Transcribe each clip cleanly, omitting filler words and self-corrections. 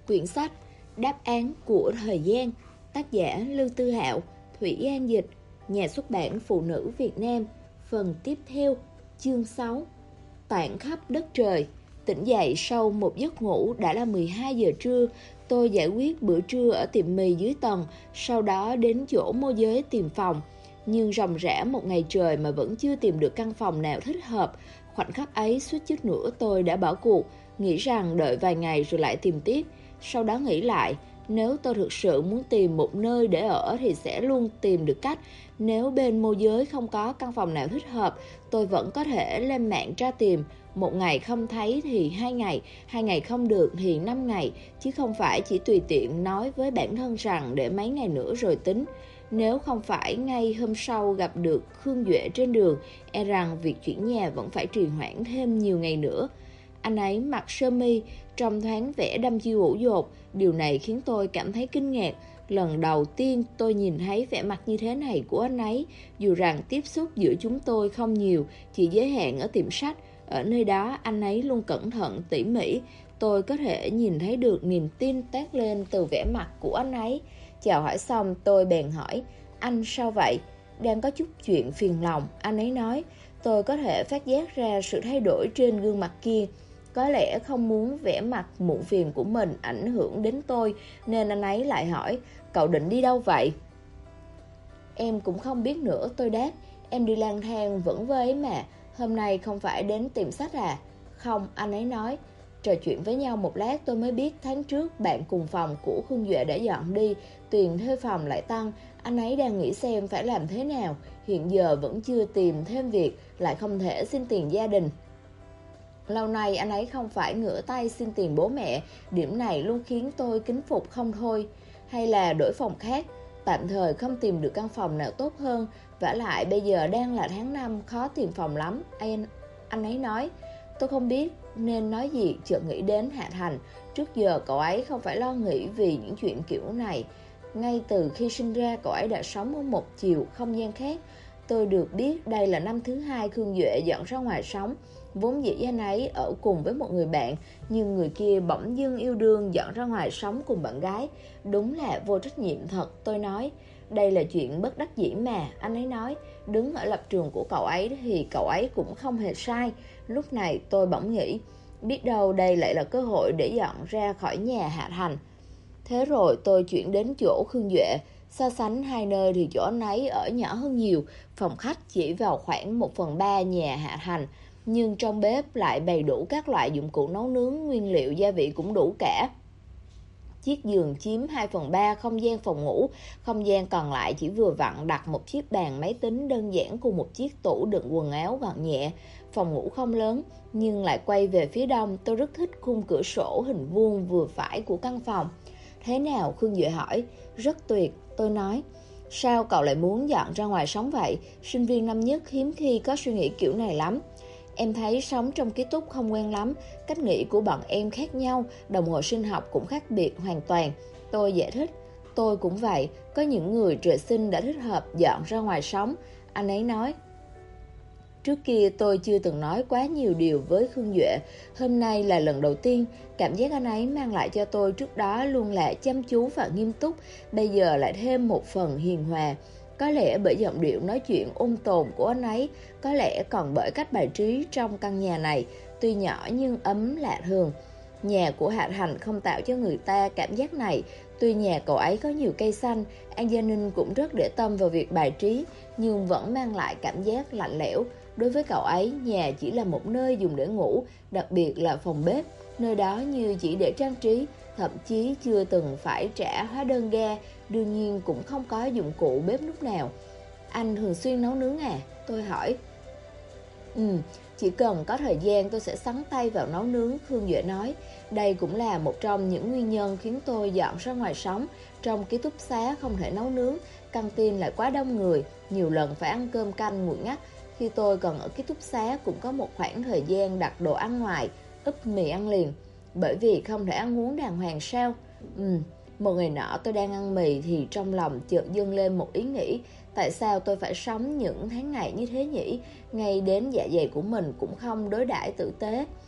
Quyển sách Đáp án của thời gian, tác giả Lưu Tư Hạo, Thủy An dịch, nhà xuất bản Phụ nữ Việt Nam. Phần tiếp theo, chương 6. Toản khắp đất trời. Tỉnh dậy sau một giấc ngủ đã là 12 giờ trưa. Tôi giải quyết bữa trưa ở tiệm mì dưới tầng, sau đó đến chỗ môi giới tìm phòng. Nhưng ròng rã một ngày trời mà vẫn chưa tìm được căn phòng nào thích hợp. Khoảnh khắc ấy suýt chút nữa tôi đã bỏ cuộc, nghĩ rằng đợi vài ngày rồi lại tìm tiếp. Sau đó nghĩ lại, nếu tôi thực sự muốn tìm một nơi để ở thì sẽ luôn tìm được cách. Nếu bên môi giới không có căn phòng nào thích hợp, tôi vẫn có thể lên mạng tra tìm. Một ngày không thấy thì 2 ngày không được thì 5 ngày, chứ không phải chỉ tùy tiện nói với bản thân rằng để mấy ngày nữa rồi tính. Nếu không phải ngay hôm sau gặp được Khương Duệ trên đường, e rằng việc chuyển nhà vẫn phải trì hoãn thêm nhiều ngày nữa. Anh ấy mặc sơ mi, trông thoáng vẻ đăm chiêu ủ dột. Điều này khiến tôi cảm thấy kinh ngạc. Lần đầu tiên tôi nhìn thấy vẻ mặt như thế này của anh ấy, dù rằng tiếp xúc giữa chúng tôi không nhiều, chỉ giới hạn ở tiệm sách. Ở nơi đó anh ấy luôn cẩn thận, tỉ mỉ. Tôi có thể nhìn thấy được niềm tin toát lên từ vẻ mặt của anh ấy. Chào hỏi xong tôi bèn hỏi, anh sao vậy? Đang có chút chuyện phiền lòng, anh ấy nói. Tôi có thể phát giác ra sự thay đổi trên gương mặt kia. Có lẽ không muốn vẻ mặt muộn phiền của mình ảnh hưởng đến tôi, nên anh ấy lại hỏi, cậu định đi đâu vậy? Em cũng không biết nữa, tôi đáp. Em đi lang thang vẫn với ấy mà, hôm nay không phải đến tìm sách à? Không, anh ấy nói. Trò chuyện với nhau một lát tôi mới biết tháng trước bạn cùng phòng của Khương Duệ đã dọn đi, tiền thuê phòng lại tăng. Anh ấy đang nghĩ xem phải làm thế nào, hiện giờ vẫn chưa tìm thêm việc, lại không thể xin tiền gia đình. Lâu nay anh ấy không phải ngửa tay xin tiền bố mẹ, điểm này luôn khiến tôi kính phục không thôi. Hay là đổi phòng khác, tạm thời không tìm được căn phòng nào tốt hơn, vả lại bây giờ đang là tháng 5, khó tìm phòng lắm, anh ấy nói. Tôi không biết nên nói gì, chợt nghĩ đến Hạ Thành. Trước giờ cậu ấy không phải lo nghĩ vì những chuyện kiểu này. Ngay từ khi sinh ra cậu ấy đã sống ở một chiều không gian khác. Tôi được biết đây là năm thứ 2 Khương Duệ dọn ra ngoài sống. Vốn dĩ anh ấy ở cùng với một người bạn, nhưng người kia bỗng dưng yêu đương dọn ra ngoài sống cùng bạn gái. Đúng là vô trách nhiệm thật, tôi nói. Đây là chuyện bất đắc dĩ mà, anh ấy nói. Đứng ở lập trường của cậu ấy thì cậu ấy cũng không hề sai. Lúc này tôi bỗng nghĩ, biết đâu đây lại là cơ hội để dọn ra khỏi nhà Hạ Thành. Thế rồi tôi chuyển đến chỗ Khương Duệ. So sánh hai nơi thì chỗ anh ấy ở nhỏ hơn nhiều. Phòng khách chỉ vào khoảng 1/3 nhà Hạ Thành, nhưng trong bếp lại bày đủ các loại dụng cụ nấu nướng, nguyên liệu gia vị cũng đủ cả. Chiếc giường chiếm 2/3 không gian phòng ngủ, không gian còn lại chỉ vừa vặn đặt một chiếc bàn máy tính đơn giản cùng một chiếc tủ đựng quần áo gọn nhẹ. Phòng ngủ không lớn, nhưng lại quay về phía đông. Tôi rất thích khung cửa sổ hình vuông vừa phải của căn phòng. Thế nào? Khương Duệ hỏi. Rất tuyệt, tôi nói. Sao cậu lại muốn dọn ra ngoài sống vậy? Sinh viên năm nhất hiếm khi có suy nghĩ kiểu này lắm. Em thấy sống trong ký túc không quen lắm, cách nghĩ của bọn em khác nhau, đồng hồ sinh học cũng khác biệt hoàn toàn. Tôi giải thích, tôi cũng vậy, có những người trời sinh đã thích hợp dọn ra ngoài sống, anh ấy nói. Trước kia tôi chưa từng nói quá nhiều điều với Khương Duệ, hôm nay là lần đầu tiên. Cảm giác anh ấy mang lại cho tôi trước đó luôn là chăm chú và nghiêm túc, bây giờ lại thêm một phần hiền hòa. Có lẽ bởi giọng điệu nói chuyện ôn tồn của anh ấy, có lẽ còn bởi cách bài trí trong căn nhà này, tuy nhỏ nhưng ấm lạ thường. Nhà của Hạ Thành không tạo cho người ta cảm giác này. Tuy nhà cậu ấy có nhiều cây xanh, An Gia Ninh cũng rất để tâm vào việc bài trí, nhưng vẫn mang lại cảm giác lạnh lẽo. Đối với cậu ấy, nhà chỉ là một nơi dùng để ngủ, đặc biệt là phòng bếp. Nơi đó như chỉ để trang trí, thậm chí chưa từng phải trả hóa đơn ga, đương nhiên cũng không có dụng cụ bếp lúc nào. Anh thường xuyên nấu nướng à? Tôi hỏi. Chỉ cần có thời gian tôi sẽ xắn tay vào nấu nướng, Khương Duệ nói. Đây cũng là một trong những nguyên nhân khiến tôi dọn ra ngoài sống. Trong ký túc xá không thể nấu nướng, căng tin lại quá đông người, nhiều lần phải ăn cơm canh nguội ngắt. Khi tôi còn ở ký túc xá cũng có một khoảng thời gian đặt đồ ăn ngoài, úp mì ăn liền. Bởi vì không thể ăn uống đàng hoàng sao? Một ngày nọ tôi đang ăn mì thì trong lòng chợt dâng lên một ý nghĩ. Tại sao tôi phải sống những tháng ngày như thế nhỉ? Ngay đến dạ dày của mình cũng không đối đãi tử tế.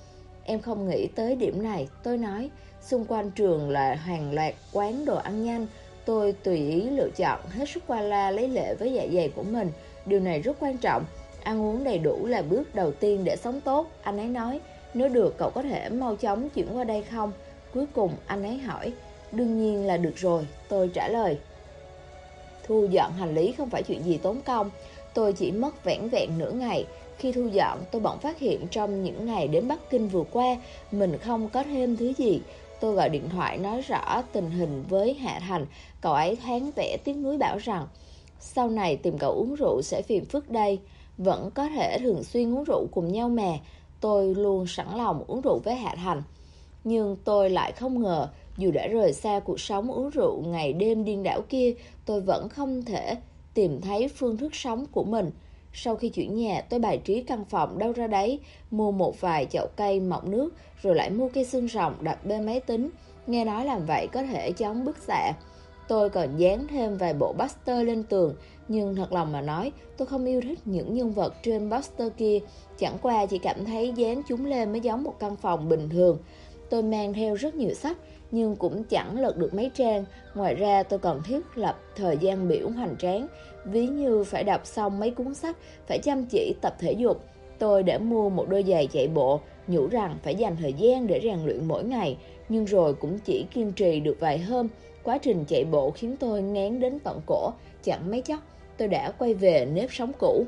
Em không nghĩ tới điểm này, tôi nói. Xung quanh trường là hàng loạt quán đồ ăn nhanh. Tôi tùy ý lựa chọn, hết sức qua loa lấy lệ với dạ dày của mình. Điều này rất quan trọng. Ăn uống đầy đủ là bước đầu tiên để sống tốt, anh ấy nói. Nếu được, cậu có thể mau chóng chuyển qua đây không? Cuối cùng anh ấy hỏi. Đương nhiên là được rồi, tôi trả lời. Thu dọn hành lý không phải chuyện gì tốn công. Tôi chỉ mất vẻn vẹn nửa ngày. Khi thu dọn, tôi bỗng phát hiện trong những ngày đến Bắc Kinh vừa qua, mình không có thêm thứ gì. Tôi gọi điện thoại nói rõ tình hình với Hạ Thành. Cậu ấy thoáng vẻ tiếc nuối bảo rằng sau này tìm cậu uống rượu sẽ phiền phức đây. Vẫn có thể thường xuyên uống rượu cùng nhau mà. Tôi luôn sẵn lòng uống rượu với Hạ Thành. Nhưng tôi lại không ngờ, dù đã rời xa cuộc sống uống rượu ngày đêm điên đảo kia, tôi vẫn không thể tìm thấy phương thức sống của mình. Sau khi chuyển nhà, tôi bài trí căn phòng đâu ra đấy, mua một vài chậu cây mọng nước, rồi lại mua cây xương rồng đặt bên máy tính. Nghe nói làm vậy có thể chống bức xạ. Tôi còn dán thêm vài bộ poster lên tường, nhưng thật lòng mà nói, tôi không yêu thích những nhân vật trên poster kia. Chẳng qua chỉ cảm thấy dán chúng lên mới giống một căn phòng bình thường. Tôi mang theo rất nhiều sách, nhưng cũng chẳng lật được mấy trang. Ngoài ra tôi còn thiết lập thời gian biểu hoành tráng, ví như phải đọc xong mấy cuốn sách, phải chăm chỉ tập thể dục. Tôi đã mua một đôi giày chạy bộ, nhủ rằng phải dành thời gian để rèn luyện mỗi ngày, nhưng rồi cũng chỉ kiên trì được vài hôm. Quá trình chạy bộ khiến tôi ngán đến tận cổ, chẳng mấy chốc tôi đã quay về nếp sống cũ.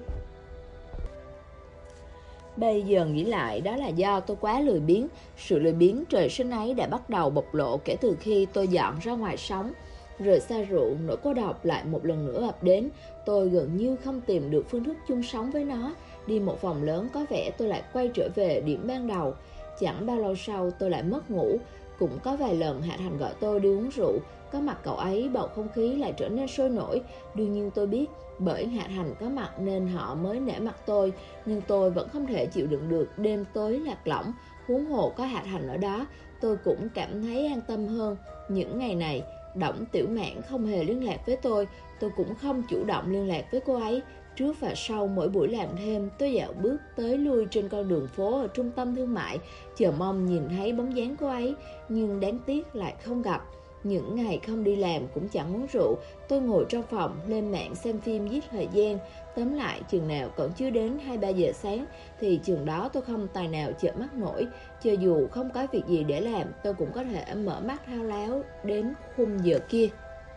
Bây giờ nghĩ lại, đó là do tôi quá lười biếng. Sự lười biếng trời sinh ấy đã bắt đầu bộc lộ kể từ khi tôi dọn ra ngoài sống. Rời xa rượu, nỗi cô độc lại một lần nữa ập đến. Tôi gần như không tìm được phương thức chung sống với nó. Đi một vòng lớn có vẻ tôi lại quay trở về điểm ban đầu. Chẳng bao lâu sau tôi lại mất ngủ. Cũng có vài lần Hạ Thành gọi tôi đi uống rượu. Có mặt cậu ấy, bầu không khí lại trở nên sôi nổi. Đương nhiên tôi biết bởi Hạ Thành có mặt nên họ mới nể mặt tôi. Nhưng tôi vẫn không thể chịu đựng được đêm tối lạc lõng. Huống hồ có Hạ Thành ở đó, tôi cũng cảm thấy an tâm hơn. Những ngày này, Đổng Tiểu Mãn không hề liên lạc với tôi cũng không chủ động liên lạc với cô ấy. Trước và sau mỗi buổi làm thêm, tôi dạo bước tới lui trên con đường phố ở trung tâm thương mại, chờ mong nhìn thấy bóng dáng cô ấy, nhưng đáng tiếc lại không gặp. Những ngày không đi làm cũng chẳng uống rượu, tôi ngồi trong phòng, lên mạng xem phim giết thời gian. Tóm lại, chừng nào còn chưa đến 2-3 giờ sáng, thì chừng đó tôi không tài nào chợp mắt nổi. Cho dù không có việc gì để làm, tôi cũng có thể mở mắt thao láo đến khung giờ kia.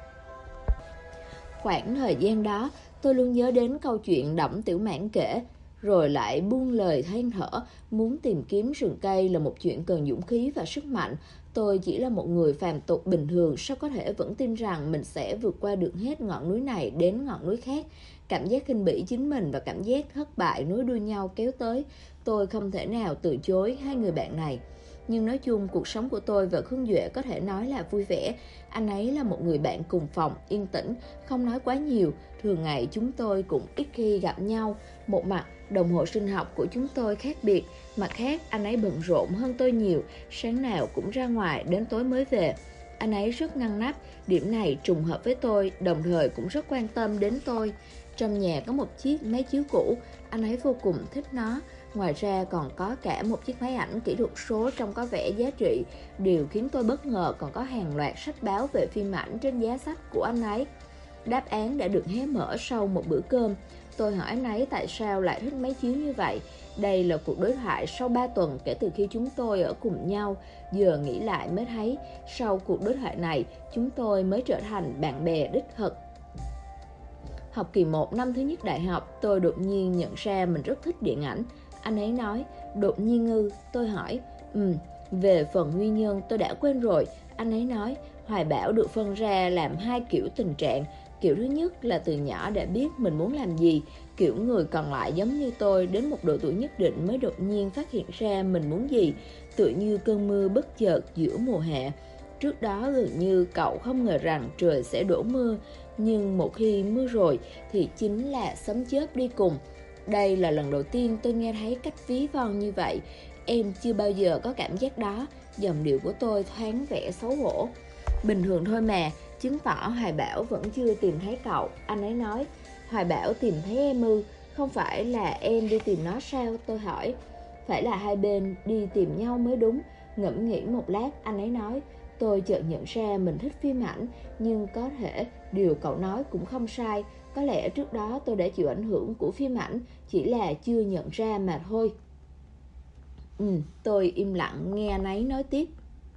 Khoảng thời gian đó, tôi luôn nhớ đến câu chuyện Đổng Tiểu Mãn kể, rồi lại buông lời than thở. Muốn tìm kiếm rừng cây là một chuyện cần dũng khí và sức mạnh. Tôi chỉ là một người phàm tục bình thường, sao có thể vẫn tin rằng mình sẽ vượt qua được hết ngọn núi này đến ngọn núi khác. Cảm giác khinh bỉ chính mình và cảm giác thất bại nối đuôi nhau kéo tới. Tôi không thể nào từ chối hai người bạn này. Nhưng nói chung, cuộc sống của tôi và Khương Duệ có thể nói là vui vẻ. Anh ấy là một người bạn cùng phòng, yên tĩnh, không nói quá nhiều. Thường ngày chúng tôi cũng ít khi gặp nhau. Một mặt, đồng hồ sinh học của chúng tôi khác biệt. Mặt khác, anh ấy bận rộn hơn tôi nhiều. Sáng nào cũng ra ngoài, đến tối mới về. Anh ấy rất ngăn nắp. Điểm này trùng hợp với tôi, đồng thời cũng rất quan tâm đến tôi. Trong nhà có một chiếc máy chiếu cũ, anh ấy vô cùng thích nó. Ngoài ra còn có cả một chiếc máy ảnh kỹ thuật số trông có vẻ giá trị. Điều khiến tôi bất ngờ còn có hàng loạt sách báo về phim ảnh trên giá sách của anh ấy. Đáp án đã được hé mở sau một bữa cơm. Tôi hỏi anh ấy tại sao lại thích máy chiếu như vậy. Đây là cuộc đối thoại sau 3 tuần kể từ khi chúng tôi ở cùng nhau. Giờ nghĩ lại mới thấy, sau cuộc đối thoại này, chúng tôi mới trở thành bạn bè đích thực. Học kỳ 1 năm thứ nhất đại học, tôi đột nhiên nhận ra mình rất thích điện ảnh. Anh ấy nói, đột nhiên ư? Tôi hỏi, về phần nguyên nhân tôi đã quên rồi. Anh ấy nói, hoài bão được phân ra làm 2 kiểu tình trạng. Kiểu thứ nhất là từ nhỏ đã biết mình muốn làm gì. Kiểu người còn lại giống như tôi, đến một độ tuổi nhất định mới đột nhiên phát hiện ra mình muốn gì. Tựa như cơn mưa bất chợt giữa mùa hạ. Trước đó gần như cậu không ngờ rằng trời sẽ đổ mưa. Nhưng một khi mưa rồi thì chính là sấm chớp đi cùng. Đây là lần đầu tiên tôi nghe thấy cách ví von như vậy. Em chưa bao giờ có cảm giác đó. Giọng điệu của tôi thoáng vẻ xấu hổ. Bình thường thôi mà, chứng tỏ Hoài Bảo vẫn chưa tìm thấy cậu. Anh ấy nói, Hoài Bảo tìm thấy em ư? Không phải là em đi tìm nó sao? Tôi hỏi. phải là hai bên đi tìm nhau mới đúng. Ngẫm nghĩ một lát, anh ấy nói, tôi chợt nhận ra mình thích phim ảnh, nhưng có thể điều cậu nói cũng không sai. Có lẽ trước đó tôi đã chịu ảnh hưởng của phim ảnh, chỉ là chưa nhận ra mà thôi. Tôi im lặng nghe anh ấy nói tiếp.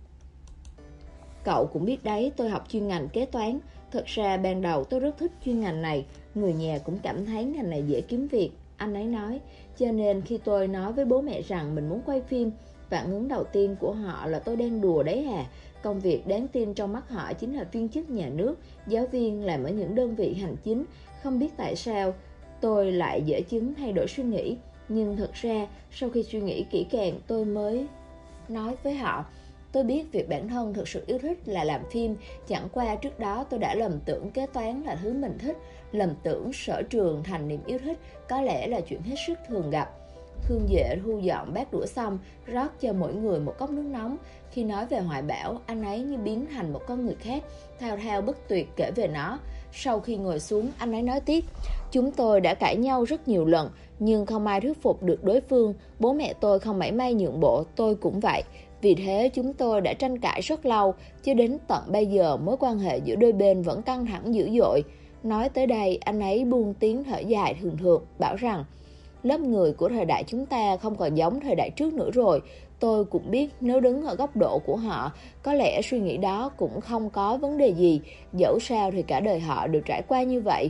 Cậu cũng biết đấy, tôi học chuyên ngành kế toán. Thật ra ban đầu tôi rất thích chuyên ngành này. Người nhà cũng cảm thấy ngành này dễ kiếm việc, anh ấy nói. Cho nên khi tôi nói với bố mẹ rằng mình muốn quay phim, phản ứng đầu tiên của họ là tôi đang đùa đấy à. Công việc đáng tin trong mắt họ chính là viên chức nhà nước, giáo viên làm ở những đơn vị hành chính. Không biết tại sao tôi lại dễ chứng thay đổi suy nghĩ. Nhưng thật ra sau khi suy nghĩ kỹ càng, tôi mới nói với họ, tôi biết việc bản thân thực sự yêu thích là làm phim. Chẳng qua trước đó tôi đã lầm tưởng kế toán là thứ mình thích, lầm tưởng sở trường thành niềm yêu thích, có lẽ là chuyện hết sức thường gặp. Khương Duệ thu dọn bát đũa xong, rót cho mỗi người một cốc nước nóng. Khi nói về Hoài Bảo, anh ấy như biến thành một con người khác, thao thao bất tuyệt kể về nó. Sau khi ngồi xuống, anh ấy nói tiếp, chúng tôi đã cãi nhau rất nhiều lần, nhưng không ai thuyết phục được đối phương. Bố mẹ tôi không mảy may nhượng bộ, tôi cũng vậy. Vì thế chúng tôi đã tranh cãi rất lâu, cho đến tận bây giờ mối quan hệ giữa đôi bên vẫn căng thẳng dữ dội. Nói tới đây, anh ấy buông tiếng thở dài thường thường, bảo rằng lớp người của thời đại chúng ta không còn giống thời đại trước nữa rồi. Tôi cũng biết nếu đứng ở góc độ của họ, có lẽ suy nghĩ đó cũng không có vấn đề gì, dẫu sao thì cả đời họ đều trải qua như vậy.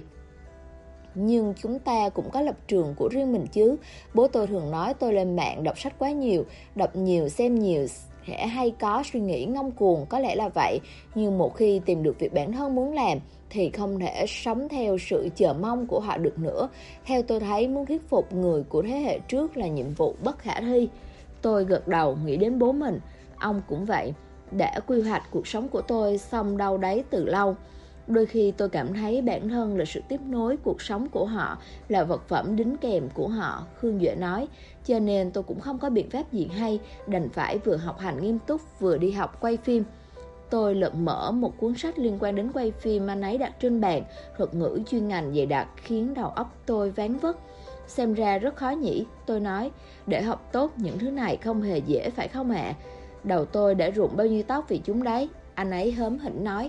Nhưng chúng ta cũng có lập trường của riêng mình chứ. Bố tôi thường nói tôi lên mạng đọc sách quá nhiều, đọc nhiều, xem nhiều, sẽ hay có suy nghĩ ngông cuồng, có lẽ là vậy. Nhưng một khi tìm được việc bản thân muốn làm thì không thể sống theo sự chờ mong của họ được nữa. Theo tôi thấy, muốn thuyết phục người của thế hệ trước là nhiệm vụ bất khả thi. Tôi gật đầu nghĩ đến bố mình. Ông cũng vậy, đã quy hoạch cuộc sống của tôi xong đâu đấy từ lâu. Đôi khi tôi cảm thấy bản thân là sự tiếp nối cuộc sống của họ, là vật phẩm đính kèm của họ, Khương Duệ nói. Cho nên tôi cũng không có biện pháp gì hay, đành phải vừa học hành nghiêm túc vừa đi học quay phim. Tôi lật mở một cuốn sách liên quan đến quay phim anh ấy đặt trên bàn, thuật ngữ chuyên ngành dày đặc khiến đầu óc tôi ván vất. Xem ra rất khó nhỉ, tôi nói, để học tốt những thứ này không hề dễ phải không ạ? Đầu tôi đã rụng bao nhiêu tóc vì chúng đấy, anh ấy hớm hỉnh nói.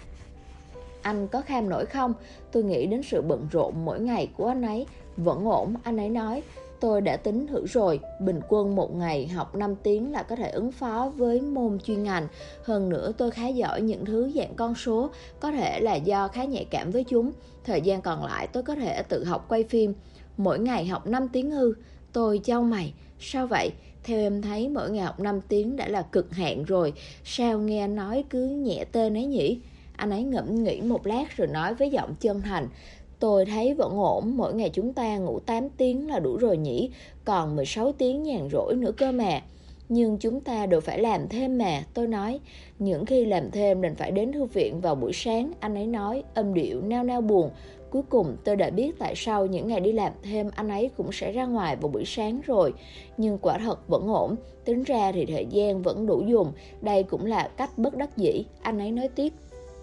Anh có kham nổi không? Tôi nghĩ đến sự bận rộn mỗi ngày của anh ấy. Vẫn ổn, anh ấy nói. Tôi đã tính thử rồi, bình quân một ngày học 5 tiếng là có thể ứng phó với môn chuyên ngành. Hơn nữa tôi khá giỏi những thứ dạng con số, có thể là do khá nhạy cảm với chúng. Thời gian còn lại tôi có thể tự học quay phim. Mỗi ngày học 5 tiếng ư? Tôi chau mày, sao vậy? Theo em thấy mỗi ngày học 5 tiếng đã là cực hạn rồi, sao nghe anh nói cứ nhẹ tên ấy nhỉ? Anh ấy ngẫm nghĩ một lát rồi nói với giọng chân thành, tôi thấy vẫn ổn, mỗi ngày chúng ta ngủ 8 tiếng là đủ rồi nhỉ, còn 16 tiếng nhàn rỗi nữa cơ mà. Nhưng chúng ta đều phải làm thêm mà, tôi nói. Những khi làm thêm đành phải đến thư viện vào buổi sáng, anh ấy nói, âm điệu nao nao buồn. Cuối cùng tôi đã biết tại sao những ngày đi làm thêm anh ấy cũng sẽ ra ngoài vào buổi sáng rồi. Nhưng quả thật vẫn ổn, tính ra thì thời gian vẫn đủ dùng, đây cũng là cách bất đắc dĩ, anh ấy nói tiếp.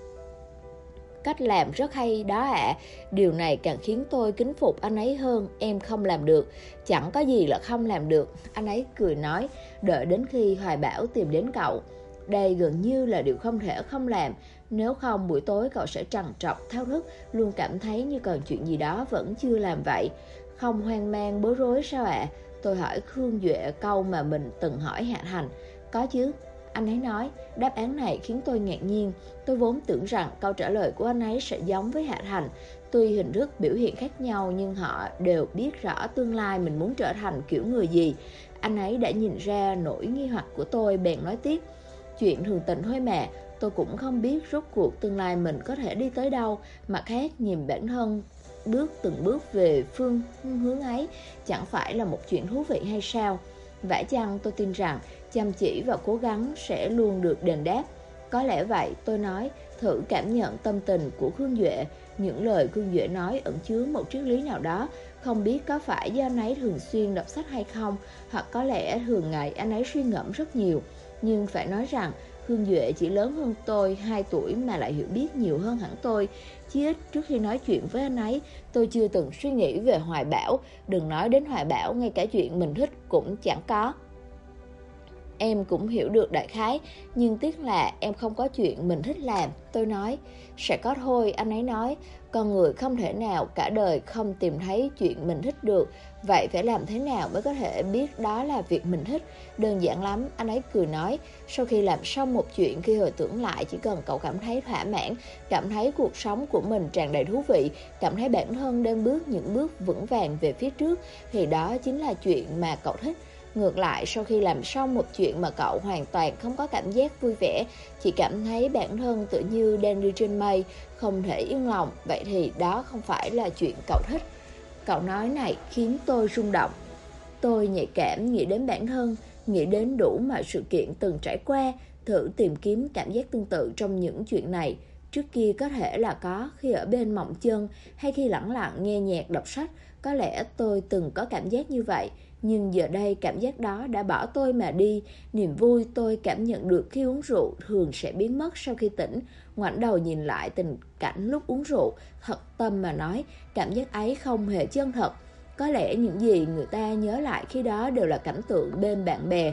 Cách làm rất hay đó ạ. Điều này càng khiến tôi kính phục anh ấy hơn. Em không làm được. Chẳng có gì là không làm được, anh ấy cười nói. Đợi đến khi Hoài Bảo tìm đến cậu. Đây gần như là điều không thể không làm. Nếu không buổi tối cậu sẽ trằn trọc thao thức, luôn cảm thấy như còn chuyện gì đó vẫn chưa làm vậy. Không hoang mang bối rối sao ạ? Tôi hỏi Khương Duệ câu mà mình từng hỏi Hạ Thành. Có chứ, anh ấy nói. Đáp án này khiến tôi ngạc nhiên. Tôi vốn tưởng rằng câu trả lời của anh ấy sẽ giống với Hạ Thành. Tuy hình thức biểu hiện khác nhau nhưng họ đều biết rõ tương lai mình muốn trở thành kiểu người gì. Anh ấy đã nhìn ra nỗi nghi hoặc của tôi, bèn nói tiếp. Chuyện thường tình thôi mà, tôi cũng không biết rốt cuộc tương lai mình có thể đi tới đâu. Mặt khác nhìn bản thân từng bước về phương hướng ấy chẳng phải là một chuyện thú vị hay sao? Vả chăng tôi tin rằng chăm chỉ và cố gắng sẽ luôn được đền đáp. Có lẽ vậy, tôi nói, thử cảm nhận tâm tình của Khương Duệ. Những lời Khương Duệ nói ẩn chứa một triết lý nào đó. Không biết có phải do anh ấy thường xuyên đọc sách hay không, hoặc có lẽ thường ngày anh ấy suy ngẫm rất nhiều. Nhưng phải nói rằng Khương Duệ chỉ lớn hơn tôi 2 tuổi mà lại hiểu biết nhiều hơn hẳn tôi. Chí ít trước khi nói chuyện với anh ấy, tôi chưa từng suy nghĩ về hoài bão. Đừng nói đến hoài bão, ngay cả chuyện mình thích cũng chẳng có. Em cũng hiểu được đại khái, nhưng tiếc là em không có chuyện mình thích làm. Tôi nói, sẽ có thôi, anh ấy nói. Con người không thể nào cả đời không tìm thấy chuyện mình thích được. Vậy phải làm thế nào mới có thể biết đó là việc mình thích? Đơn giản lắm, anh ấy cười nói. Sau khi làm xong một chuyện, khi hồi tưởng lại, chỉ cần cậu cảm thấy thỏa mãn, cảm thấy cuộc sống của mình tràn đầy thú vị, cảm thấy bản thân đang bước những bước vững vàng về phía trước, thì đó chính là chuyện mà cậu thích. Ngược lại, sau khi làm xong một chuyện mà cậu hoàn toàn không có cảm giác vui vẻ, chỉ cảm thấy bản thân tự như đang đi trên mây, không thể yên lòng, vậy thì đó không phải là chuyện cậu thích. Cậu nói này khiến tôi rung động. Tôi nhạy cảm nghĩ đến bản thân, nghĩ đến đủ mọi sự kiện từng trải qua, thử tìm kiếm cảm giác tương tự trong những chuyện này. Trước kia có thể là có, khi ở bên mộng chân hay khi lẳng lặng nghe nhạc đọc sách, có lẽ tôi từng có cảm giác như vậy. Nhưng giờ đây cảm giác đó đã bỏ tôi mà đi. Niềm vui tôi cảm nhận được khi uống rượu thường sẽ biến mất sau khi tỉnh. Ngoảnh đầu nhìn lại tình cảnh lúc uống rượu, thật tâm mà nói, cảm giác ấy không hề chân thật. Có lẽ những gì người ta nhớ lại khi đó đều là cảnh tượng bên bạn bè.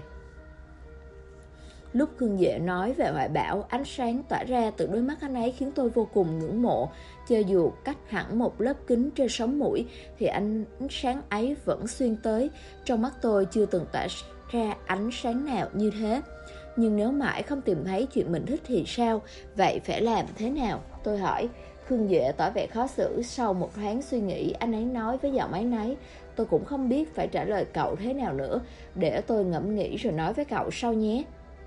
Lúc Khương Duệ nói về hoài bão, ánh sáng tỏa ra từ đôi mắt anh ấy khiến tôi vô cùng ngưỡng mộ. Cho dù cách hẳn một lớp kính trên sống mũi, thì ánh sáng ấy vẫn xuyên tới. Trong mắt tôi chưa từng tỏa ra ánh sáng nào như thế. Nhưng nếu mãi không tìm thấy chuyện mình thích thì sao? Vậy phải làm thế nào? Tôi hỏi. Khương Duệ tỏ vẻ khó xử. Sau một thoáng suy nghĩ, anh ấy nói với giọng áy náy. Tôi cũng không biết phải trả lời cậu thế nào nữa. Để tôi ngẫm nghĩ rồi nói với cậu sau nhé.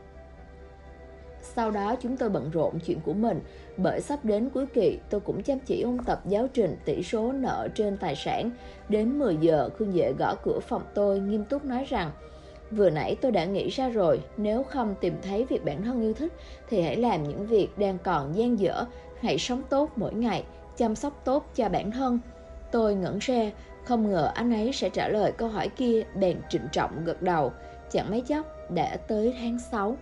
Sau đó chúng tôi bận rộn chuyện của mình. Bởi sắp đến cuối kỳ, tôi cũng chăm chỉ ôn tập giáo trình tỷ số nợ trên tài sản. Đến 10 giờ, Khương Duệ gõ cửa phòng tôi, nghiêm túc nói rằng: vừa nãy tôi đã nghĩ ra rồi, nếu không tìm thấy việc bản thân yêu thích thì hãy làm những việc đang còn dang dở. Hãy sống tốt mỗi ngày, chăm sóc tốt cho bản thân. Tôi ngẩn ra, không ngờ anh ấy sẽ trả lời câu hỏi kia, bèn trịnh trọng gật đầu. Chẳng mấy chốc đã tới tháng 6.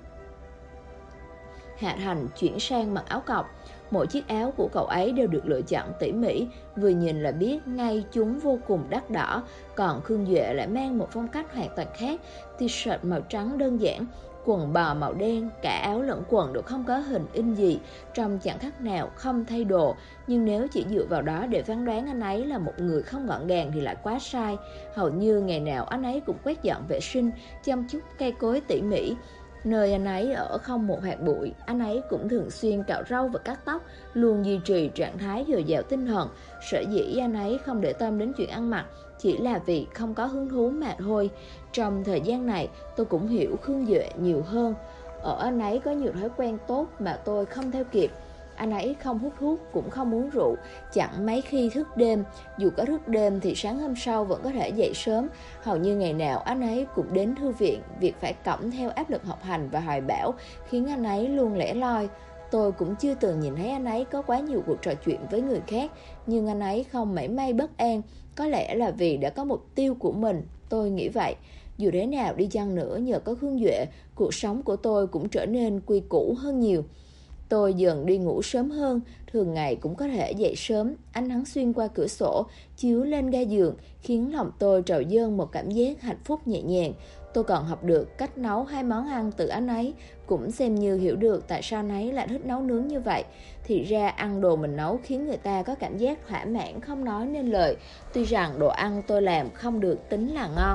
Hạ Thành chuyển sang mặc áo cộc. Mỗi chiếc áo của cậu ấy đều được lựa chọn tỉ mỉ, vừa nhìn là biết ngay chúng vô cùng đắt đỏ. Còn Khương Duệ lại mang một phong cách hoàn toàn khác, t-shirt màu trắng đơn giản, quần bò màu đen, cả áo lẫn quần đều không có hình in gì, trông chẳng khác nào không thay đồ. Nhưng nếu chỉ dựa vào đó để phán đoán anh ấy là một người không gọn gàng thì lại quá sai. Hầu như ngày nào anh ấy cũng quét dọn vệ sinh, chăm chút cây cối tỉ mỉ. Nơi anh ấy ở không một hạt bụi, anh ấy cũng thường xuyên cạo râu và cắt tóc, luôn duy trì trạng thái dồi dào tinh thần. Sở dĩ anh ấy không để tâm đến chuyện ăn mặc chỉ là vì không có hứng thú mà thôi. Trong thời gian này, tôi cũng hiểu Khương Duệ nhiều hơn. Ở anh ấy có nhiều thói quen tốt mà tôi không theo kịp. Anh ấy không hút thuốc, cũng không uống rượu, chẳng mấy khi thức đêm. Dù có thức đêm thì sáng hôm sau vẫn có thể dậy sớm. Hầu như ngày nào anh ấy cũng đến thư viện. Việc phải cõng theo áp lực học hành và hoài bão khiến anh ấy luôn lẻ loi. Tôi cũng chưa từng nhìn thấy anh ấy có quá nhiều cuộc trò chuyện với người khác. Nhưng anh ấy không mảy may bất an. Có lẽ là vì đã có mục tiêu của mình, tôi nghĩ vậy. Dù thế nào đi chăng nữa, nhờ có Khương Duệ, cuộc sống của tôi cũng trở nên quy củ hơn nhiều. Tôi dần đi ngủ sớm hơn, thường ngày cũng có thể dậy sớm. Ánh nắng xuyên qua cửa sổ, chiếu lên ga giường, khiến lòng tôi trào dâng một cảm giác hạnh phúc nhẹ nhàng. Tôi còn học được cách nấu 2 món ăn từ anh ấy, cũng xem như hiểu được tại sao anh ấy lại thích nấu nướng như vậy. Thì ra ăn đồ mình nấu khiến người ta có cảm giác thỏa mãn không nói nên lời. Tuy rằng đồ ăn tôi làm không được tính là ngon.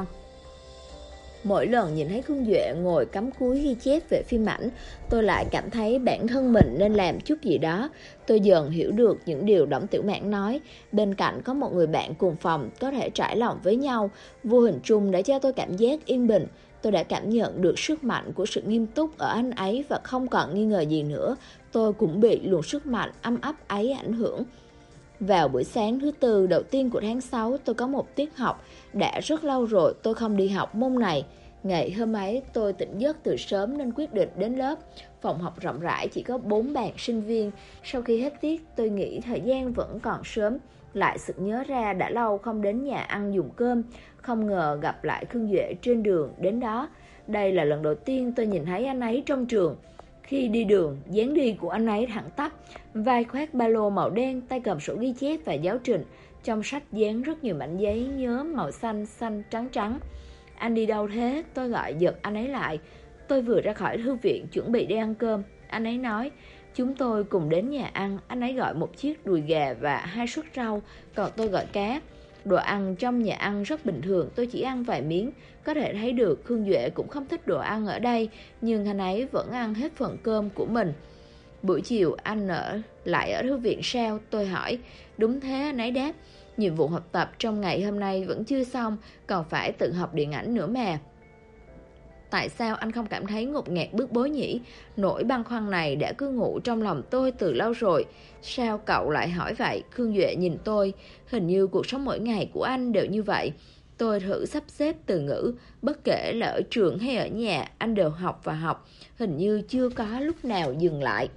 Mỗi lần nhìn thấy Khương Duệ ngồi cắm cúi ghi chép về phim ảnh, tôi lại cảm thấy bản thân mình nên làm chút gì đó. Tôi dần hiểu được những điều Đổng Tiểu Mãn nói. Bên cạnh có một người bạn cùng phòng có thể trải lòng với nhau, vô hình chung đã cho tôi cảm giác yên bình. Tôi đã cảm nhận được sức mạnh của sự nghiêm túc ở anh ấy và không còn nghi ngờ gì nữa. Tôi cũng bị luồng sức mạnh ấm áp ấy ảnh hưởng. Vào buổi sáng thứ Tư đầu tiên của tháng 6, tôi có một tiết học. Đã rất lâu rồi tôi không đi học môn này. Ngày hôm ấy tôi tỉnh giấc từ sớm nên quyết định đến lớp. Phòng học rộng rãi chỉ có 4 bạn sinh viên. Sau khi hết tiết tôi nghĩ thời gian vẫn còn sớm. Lại sực nhớ ra đã lâu không đến nhà ăn dùng cơm. Không ngờ gặp lại Khương Duệ trên đường đến đó. Đây là lần đầu tiên tôi nhìn thấy anh ấy trong trường. Khi đi đường, dáng đi của anh ấy thẳng tắp, vai khoác ba lô màu đen, tay cầm sổ ghi chép và giáo trình. Trong sách dán rất nhiều mảnh giấy nhớ màu xanh, xanh, trắng trắng. Anh đi đâu thế? Tôi gọi giật anh ấy lại. Tôi vừa ra khỏi thư viện chuẩn bị đi ăn cơm. Anh ấy nói, chúng tôi cùng đến nhà ăn. Anh ấy gọi một chiếc đùi gà và 2 suất rau, còn tôi gọi cá. Đồ ăn trong nhà ăn rất bình thường, tôi chỉ ăn vài miếng. Có thể thấy được Khương Duệ cũng không thích đồ ăn ở đây, nhưng anh ấy vẫn ăn hết phần cơm của mình. Buổi chiều anh lại ở thư viện sao? Tôi hỏi. Đúng thế, anh ấy đáp. Nhiệm vụ học tập trong ngày hôm nay vẫn chưa xong, còn phải tự học điện ảnh nữa mà. Tại sao anh không cảm thấy ngột ngạt bức bối nhỉ? Nỗi băn khoăn này đã cư ngụ trong lòng tôi từ lâu rồi. Sao cậu lại hỏi vậy? Khương Duệ nhìn tôi. Hình như cuộc sống mỗi ngày của anh đều như vậy. Tôi thử sắp xếp từ ngữ. Bất kể là ở trường hay ở nhà, anh đều học và học. Hình như chưa có lúc nào dừng lại.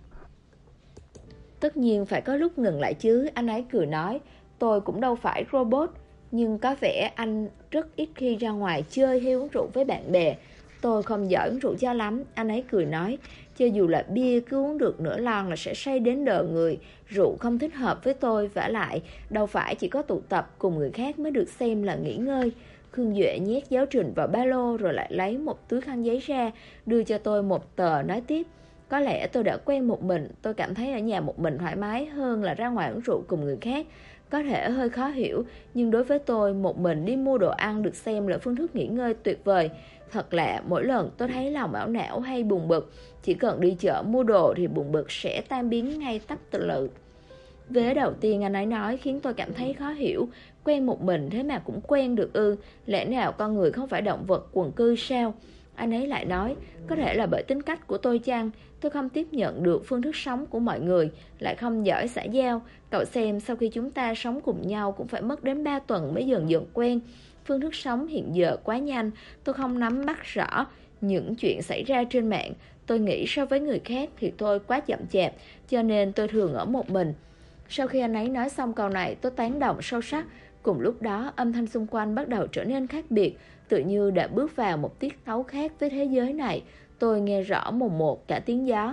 Tất nhiên phải có lúc ngừng lại chứ, anh ấy cười nói. Tôi cũng đâu phải robot. Nhưng có vẻ anh rất ít khi ra ngoài chơi hay uống rượu với bạn bè. Tôi không giỏi uống rượu cho lắm, anh ấy cười nói. Cho dù là bia cứ uống được nửa lon là sẽ say đến đờ người. Rượu không thích hợp với tôi, vả lại đâu phải chỉ có tụ tập cùng người khác mới được xem là nghỉ ngơi. Khương Duệ nhét giáo trình vào ba lô rồi lại lấy một túi khăn giấy ra, đưa cho tôi một tờ, nói tiếp. Có lẽ tôi đã quen một mình, tôi cảm thấy ở nhà một mình thoải mái hơn là ra ngoài uống rượu cùng người khác. Có thể hơi khó hiểu, nhưng đối với tôi, một mình đi mua đồ ăn được xem là phương thức nghỉ ngơi tuyệt vời. Thật lạ, mỗi lần tôi thấy lòng ảo não hay buồn bực, chỉ cần đi chợ mua đồ thì buồn bực sẽ tan biến ngay tắp tự lự. Vế đầu tiên anh ấy nói khiến tôi cảm thấy khó hiểu. Quen một mình thế mà cũng quen được ư? Lẽ nào con người không phải động vật quần cư sao? Anh ấy lại nói, có thể là bởi tính cách của tôi chăng? Tôi không tiếp nhận được phương thức sống của mọi người, lại không giỏi xã giao. Cậu xem, sau khi chúng ta sống cùng nhau cũng phải mất đến 3 tuần mới dần dần quen. Phương thức sống hiện giờ quá nhanh, tôi không nắm bắt rõ những chuyện xảy ra trên mạng. Tôi nghĩ so với người khác thì tôi quá chậm chạp, cho nên tôi thường ở một mình. Sau khi anh ấy nói xong câu này, tôi tán đồng sâu sắc. Cùng lúc đó, âm thanh xung quanh bắt đầu trở nên khác biệt, tự như đã bước vào một tiết tấu khác với thế giới này. Tôi nghe rõ mồn một cả tiếng gió.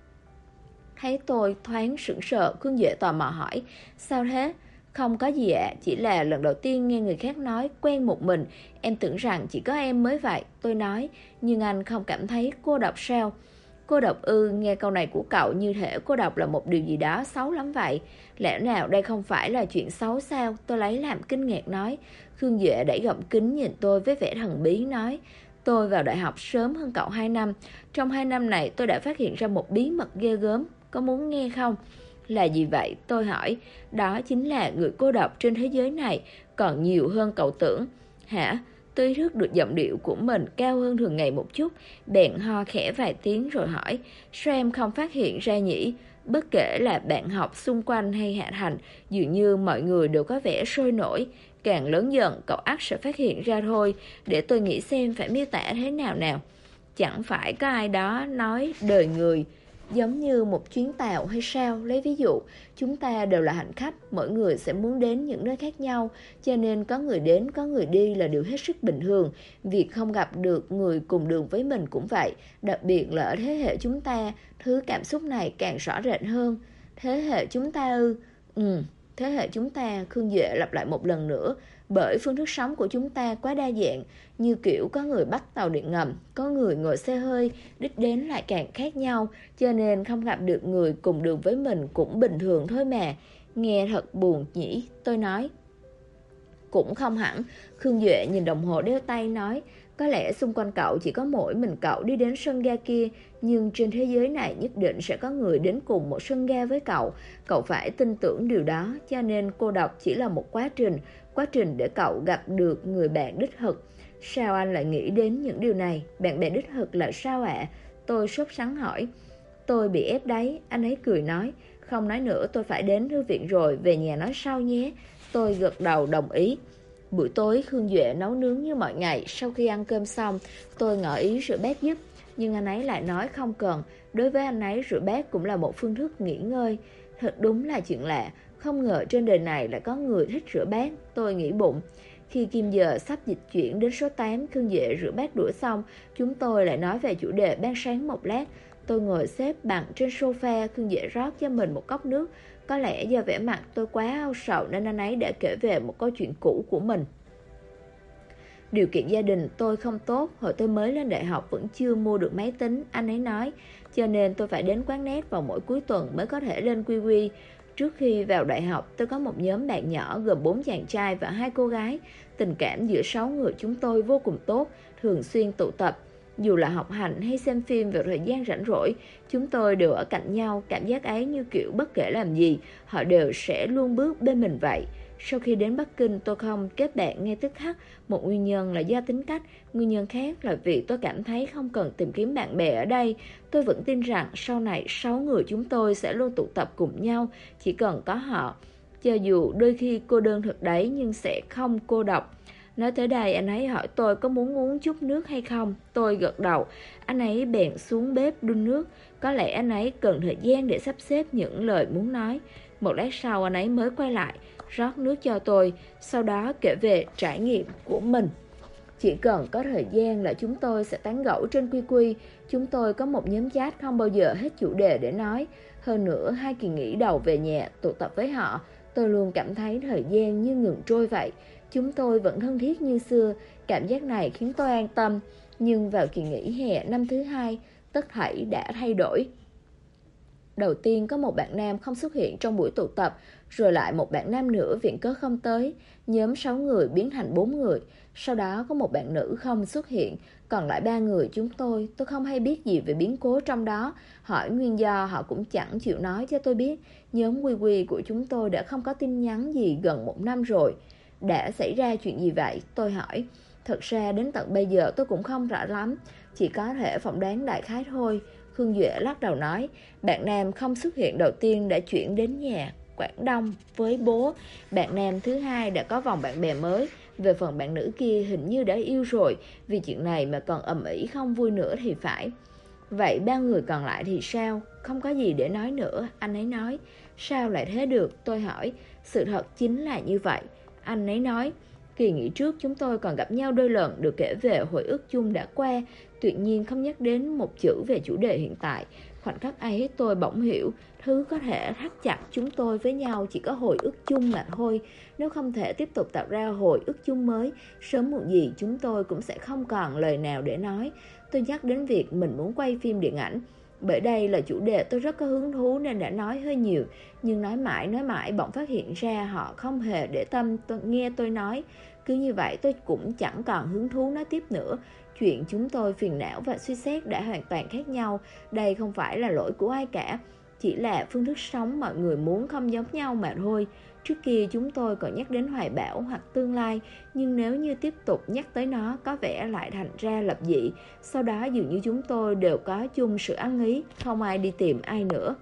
Thấy tôi thoáng sững sờ, Khương Duệ tò mò hỏi, sao thế? Không có gì ạ, chỉ là lần đầu tiên nghe người khác nói quen một mình, em tưởng rằng chỉ có em mới vậy. Tôi nói, nhưng anh không cảm thấy cô độc sao? Cô độc ư? Nghe câu này của cậu như thể cô độc là một điều gì đó xấu lắm vậy. Lẽ nào đây không phải là chuyện xấu sao? Tôi lấy làm kinh ngạc nói. Khương Duệ đẩy gọng kính nhìn tôi với vẻ thần bí nói, tôi vào đại học sớm hơn cậu 2 năm. Trong 2 năm này tôi đã phát hiện ra một bí mật ghê gớm. Có muốn nghe không? Là gì vậy? Tôi hỏi. Đó chính là người cô độc trên thế giới này còn nhiều hơn cậu tưởng. Hả? Tôi ý thức được giọng điệu của mình cao hơn thường ngày một chút, bèn ho khẽ vài tiếng rồi hỏi, sao em không phát hiện ra nhỉ? Bất kể là bạn học xung quanh hay Hạ Thành, dường như mọi người đều có vẻ sôi nổi. Càng lớn dần, cậu ắt sẽ phát hiện ra thôi. Để tôi nghĩ xem phải miêu tả thế nào nào. Chẳng phải có ai đó nói đời người giống như một chuyến tàu hay sao? Lấy ví dụ, chúng ta đều là hành khách, mỗi người sẽ muốn đến những nơi khác nhau, cho nên có người đến, có người đi là điều hết sức bình thường. Việc không gặp được người cùng đường với mình cũng vậy, đặc biệt là ở thế hệ chúng ta, thứ cảm xúc này càng rõ rệt hơn. Thế hệ chúng ta ư? Thế hệ chúng ta, Khương Duệ lặp lại một lần nữa, bởi phương thức sống của chúng ta quá đa dạng, như kiểu có người bắt tàu điện ngầm, có người ngồi xe hơi, đích đến lại càng khác nhau, cho nên không gặp được người cùng đường với mình cũng bình thường thôi mà. Nghe thật buồn nhỉ, tôi nói. Cũng không hẳn, Khương Duệ nhìn đồng hồ đeo tay nói, có lẽ xung quanh cậu chỉ có mỗi mình cậu đi đến sân ga kia, nhưng trên thế giới này nhất định sẽ có người đến cùng một sân ga với cậu. Cậu phải tin tưởng điều đó, cho nên cô độc chỉ là một quá trình để cậu gặp được người bạn đích thực. Sao anh lại nghĩ đến những điều này? Bạn bè đích thực là sao ạ? Tôi sốt sắng hỏi. Tôi bị ép đấy, anh ấy cười nói. Không nói nữa, tôi phải đến thư viện rồi, về nhà nói sau nhé. Tôi gật đầu đồng ý. Buổi tối Khương Duệ nấu nướng như mọi ngày. Sau khi ăn cơm xong, tôi ngỏ ý rửa bát giúp, nhưng anh ấy lại nói không cần. Đối với anh ấy, rửa bát cũng là một phương thức nghỉ ngơi. Thật đúng là chuyện lạ, không ngờ trên đời này lại có người thích rửa bát. Tôi nghĩ bụng. Khi kim giờ sắp dịch chuyển đến số 8, Khương Duệ rửa bát đũa xong, chúng tôi lại nói về chủ đề ban sáng một lát. Tôi ngồi xếp bằng trên sofa, Khương Duệ rót cho mình một cốc nước. Có lẽ do vẻ mặt tôi quá âu sầu nên anh ấy đã kể về một câu chuyện cũ của mình. Điều kiện gia đình tôi không tốt, hồi tôi mới lên đại học vẫn chưa mua được máy tính, anh ấy nói. Cho nên tôi phải đến quán net vào mỗi cuối tuần mới có thể lên QQ. Trước khi vào đại học, tôi có một nhóm bạn nhỏ gồm 4 chàng trai và 2 cô gái. Tình cảm giữa 6 người chúng tôi vô cùng tốt, thường xuyên tụ tập. Dù là học hành hay xem phim vào thời gian rảnh rỗi, chúng tôi đều ở cạnh nhau, cảm giác ấy như kiểu bất kể làm gì, họ đều sẽ luôn bước bên mình vậy. Sau khi đến Bắc Kinh, tôi không kết bạn ngay tức khắc. Một nguyên nhân là do tính cách, nguyên nhân khác là vì tôi cảm thấy không cần tìm kiếm bạn bè ở đây. Tôi vẫn tin rằng sau này 6 người chúng tôi sẽ luôn tụ tập cùng nhau, chỉ cần có họ. Cho dù đôi khi cô đơn thật đấy, nhưng sẽ không cô độc. Nói tới đây, anh ấy hỏi tôi có muốn uống chút nước hay không. Tôi gật đầu. Anh ấy bèn xuống bếp đun nước. Có lẽ anh ấy cần thời gian để sắp xếp những lời muốn nói. Một lát sau anh ấy mới quay lại, rót nước cho tôi, sau đó kể về trải nghiệm của mình. Chỉ cần có thời gian là chúng tôi sẽ tán gẫu trên QQ. Chúng tôi có một nhóm chat không bao giờ hết chủ đề để nói. Hơn nữa, 2 kỳ nghỉ đầu về nhà tụ tập với họ, tôi luôn cảm thấy thời gian như ngừng trôi vậy. Chúng tôi vẫn thân thiết như xưa, cảm giác này khiến tôi an tâm. Nhưng vào kỳ nghỉ hè năm thứ 2, tất thảy đã thay đổi. Đầu tiên có một bạn nam không xuất hiện trong buổi tụ tập, rồi lại một bạn nam nữa viện cớ không tới. Nhóm 6 người biến thành 4 người. Sau đó có một bạn nữ không xuất hiện, còn lại 3 người chúng tôi không hay biết gì về biến cố trong đó. Hỏi nguyên do họ cũng chẳng chịu nói cho tôi biết. Nhóm QQ của chúng tôi đã không có tin nhắn gì gần 1 năm rồi. Đã xảy ra chuyện gì vậy? Tôi hỏi. Thật ra đến tận bây giờ tôi cũng không rõ lắm, chỉ có thể phỏng đoán đại khái thôi. Khương Duệ lắc đầu nói, bạn nam không xuất hiện đầu tiên đã chuyển đến nhà Quảng Đông với bố. Bạn nam thứ hai đã có vòng bạn bè mới. Về phần bạn nữ kia hình như đã yêu rồi, vì chuyện này mà còn ầm ĩ không vui nữa thì phải. Vậy 3 người còn lại thì sao? Không có gì để nói nữa, anh ấy nói. Sao lại thế được? Tôi hỏi. Sự thật chính là như vậy, anh ấy nói. Kỳ nghỉ trước chúng tôi còn gặp nhau đôi lần, được kể về hồi ức chung đã qua, tuyệt nhiên không nhắc đến một chữ về chủ đề hiện tại. Khoảnh khắc ấy tôi bỗng hiểu, thứ có thể thắt chặt chúng tôi với nhau chỉ có hồi ức chung mà thôi. Nếu không thể tiếp tục tạo ra hồi ức chung mới, sớm muộn gì chúng tôi cũng sẽ không còn lời nào để nói. Tôi nhắc đến việc mình muốn quay phim điện ảnh. Bởi đây là chủ đề tôi rất có hứng thú nên đã nói hơi nhiều. Nhưng nói mãi bỗng phát hiện ra họ không hề để tâm nghe tôi nói. Cứ như vậy tôi cũng chẳng còn hứng thú nói tiếp nữa. Chuyện chúng tôi phiền não và suy xét đã hoàn toàn khác nhau. Đây không phải là lỗi của ai cả, chỉ là phương thức sống mọi người muốn không giống nhau mà thôi. Trước kia chúng tôi còn nhắc đến hoài bão hoặc tương lai, nhưng nếu như tiếp tục nhắc tới nó có vẻ lại thành ra lập dị. Sau đó dường như chúng tôi đều có chung sự ăn ý, không ai đi tìm ai nữa.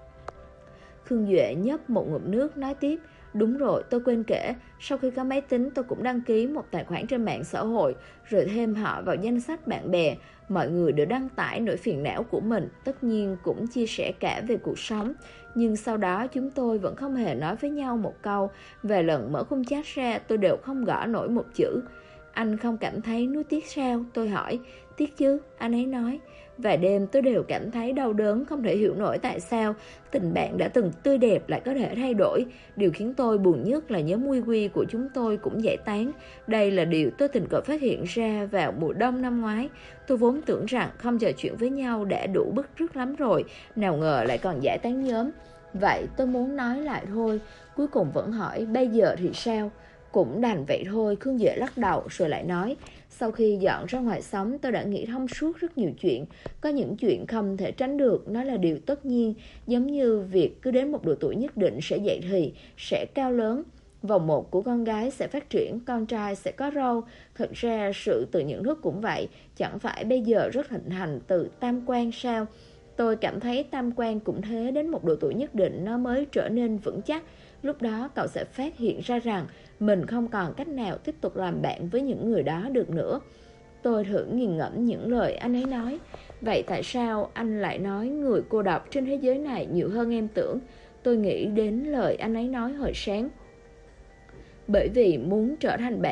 Khương Duệ nhấp một ngụm nước nói tiếp. Đúng rồi, tôi quên kể, sau khi có máy tính tôi cũng đăng ký một tài khoản trên mạng xã hội, rồi thêm họ vào danh sách bạn bè. Mọi người đều đăng tải nỗi phiền não của mình, tất nhiên cũng chia sẻ cả về cuộc sống. Nhưng sau đó chúng tôi vẫn không hề nói với nhau một câu. Vài lần mở khung chat ra tôi đều không gõ nổi một chữ. Anh không cảm thấy nuối tiếc sao? Tôi hỏi. Tiếc chứ, anh ấy nói. Vài đêm tôi đều cảm thấy đau đớn, không thể hiểu nổi tại sao tình bạn đã từng tươi đẹp lại có thể thay đổi. Điều khiến tôi buồn nhất là nhóm QQ của chúng tôi cũng giải tán. Đây là điều tôi tình cờ phát hiện ra vào mùa đông năm ngoái. Tôi vốn tưởng rằng không trò chuyện với nhau đã đủ bứt rứt lắm rồi, nào ngờ lại còn giải tán nhóm. Vậy tôi muốn nói lại thôi. Cuối cùng vẫn hỏi bây giờ thì sao? Cũng đành vậy thôi. Khương Duệ lắc đầu rồi lại nói. Sau khi dọn ra ngoài sống tôi đã nghĩ thông suốt rất nhiều chuyện. Có những chuyện không thể tránh được, nó là điều tất nhiên. Giống như việc cứ đến một độ tuổi nhất định sẽ dậy thì, sẽ cao lớn. Vòng một của con gái sẽ phát triển, con trai sẽ có râu. Thật ra sự tự nhận thức cũng vậy. Chẳng phải bây giờ rất thịnh hành từ tam quan sao? Tôi cảm thấy tam quan cũng thế, đến một độ tuổi nhất định nó mới trở nên vững chắc. Lúc đó cậu sẽ phát hiện ra rằng mình không còn cách nào tiếp tục làm bạn với những người đó được nữa. Tôi thử nghiền ngẫm những lời anh ấy nói. Vậy tại sao anh lại nói người cô độc trên thế giới này nhiều hơn em tưởng? Tôi nghĩ đến lời anh ấy nói hồi sáng. Bởi vì muốn trở thành bạn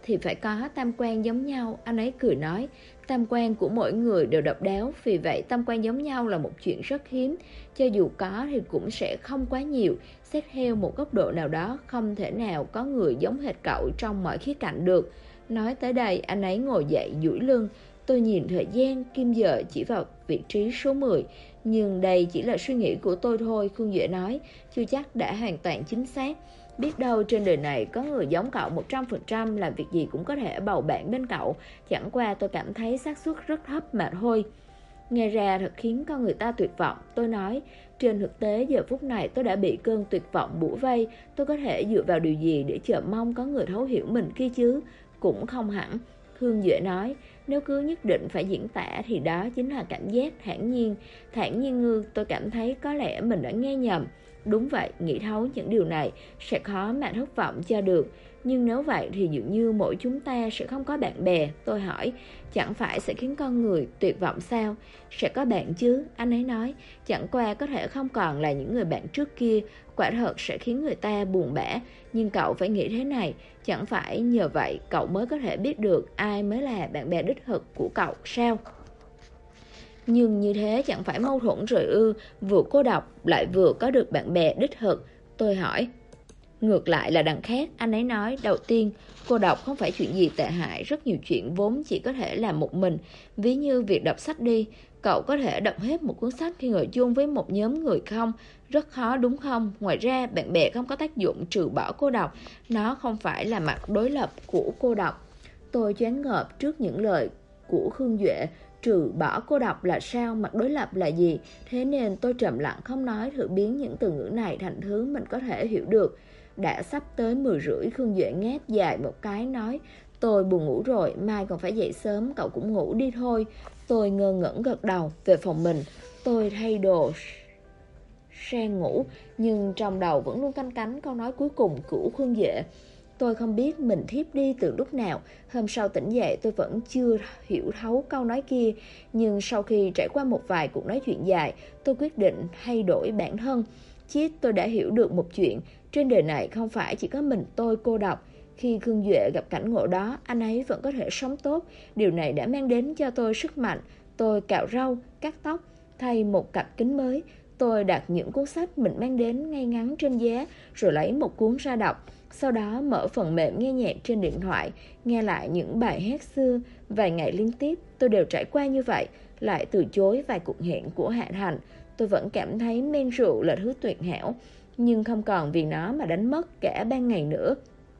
thì phải có tam quan giống nhau. Anh ấy cười nói, tam quan của mỗi người đều độc đáo, vì vậy tam quan giống nhau là một chuyện rất hiếm. Cho dù có thì cũng sẽ không quá nhiều. Xét theo một góc độ nào đó, không thể nào có người giống hệt cậu trong mọi khía cạnh được. Nói tới đây, anh ấy ngồi dậy duỗi lưng. Tôi nhìn thời gian, kim giờ chỉ vào vị trí số 10. Nhưng đây chỉ là suy nghĩ của tôi thôi, Khương Duệ nói, chưa chắc đã hoàn toàn chính xác. Biết đâu trên đời này có người giống cậu 100%, làm việc gì cũng có thể bầu bạn bên cậu. Chẳng qua tôi cảm thấy xác suất rất thấp mà thôi. Nghe ra thật khiến con người ta tuyệt vọng. Tôi nói, trên thực tế giờ phút này tôi đã bị cơn tuyệt vọng bủa vây. Tôi có thể dựa vào điều gì để chờ mong có người thấu hiểu mình kia chứ? Cũng không hẳn. Khương Duệ nói, nếu cứ nhất định phải diễn tả thì đó chính là cảm giác thản nhiên. Thản nhiên ngư, tôi cảm thấy có lẽ mình đã nghe nhầm. Đúng vậy, nghĩ thấu những điều này sẽ khó mà thất vọng cho được. Nhưng nếu vậy thì dường như mỗi chúng ta sẽ không có bạn bè. Tôi hỏi, chẳng phải sẽ khiến con người tuyệt vọng sao? Sẽ có bạn chứ, anh ấy nói. Chẳng qua có thể không còn là những người bạn trước kia. Quả thật sẽ khiến người ta buồn bã. Nhưng cậu phải nghĩ thế này, chẳng phải nhờ vậy cậu mới có thể biết được ai mới là bạn bè đích thực của cậu sao? Nhưng như thế chẳng phải mâu thuẫn rồi ư? Vừa cô độc lại vừa có được bạn bè đích thực. Tôi hỏi. Ngược lại là đằng khác, anh ấy nói. Đầu tiên, cô độc không phải chuyện gì tệ hại. Rất nhiều chuyện vốn chỉ có thể làm một mình. Ví như việc đọc sách đi. Cậu có thể đọc hết một cuốn sách khi ngồi chung với một nhóm người không? Rất khó đúng không? Ngoài ra, bạn bè không có tác dụng trừ bỏ cô độc. Nó không phải là mặt đối lập của cô độc. Tôi choáng ngợp trước những lời của Khương Duệ. Trừ bỏ cô độc là sao, mặt đối lập là gì? Thế nên tôi trầm lặng không nói, thử biến những từ ngữ này thành thứ mình có thể hiểu được. Đã sắp tới 10 rưỡi, Khương Duệ ngáp dài một cái nói, tôi buồn ngủ rồi, mai còn phải dậy sớm, cậu cũng ngủ đi thôi. Tôi ngơ ngẩn gật đầu. Về phòng mình, tôi thay đồ sang ngủ, nhưng trong đầu vẫn luôn canh cánh câu nói cuối cùng của Khương Duệ. Tôi không biết mình thiếp đi từ lúc nào. Hôm sau tỉnh dậy tôi vẫn chưa hiểu thấu câu nói kia. Nhưng sau khi trải qua một vài cuộc nói chuyện dài, tôi quyết định thay đổi bản thân. Chiết, tôi đã hiểu được một chuyện. Trên đời này không phải chỉ có mình tôi cô độc. Khi Khương Duệ gặp cảnh ngộ đó, anh ấy vẫn có thể sống tốt. Điều này đã mang đến cho tôi sức mạnh. Tôi cạo râu, cắt tóc, thay một cặp kính mới. Tôi đặt những cuốn sách mình mang đến ngay ngắn trên giá, rồi lấy một cuốn ra đọc. Sau đó mở phần mềm nghe nhạc trên điện thoại, nghe lại những bài hát xưa. Vài ngày liên tiếp tôi đều trải qua như vậy, lại từ chối vài cuộc hẹn của Hạ Thành. Tôi vẫn cảm thấy men rượu là thứ tuyệt hảo, nhưng không còn vì nó mà đánh mất cả ban ngày nữa.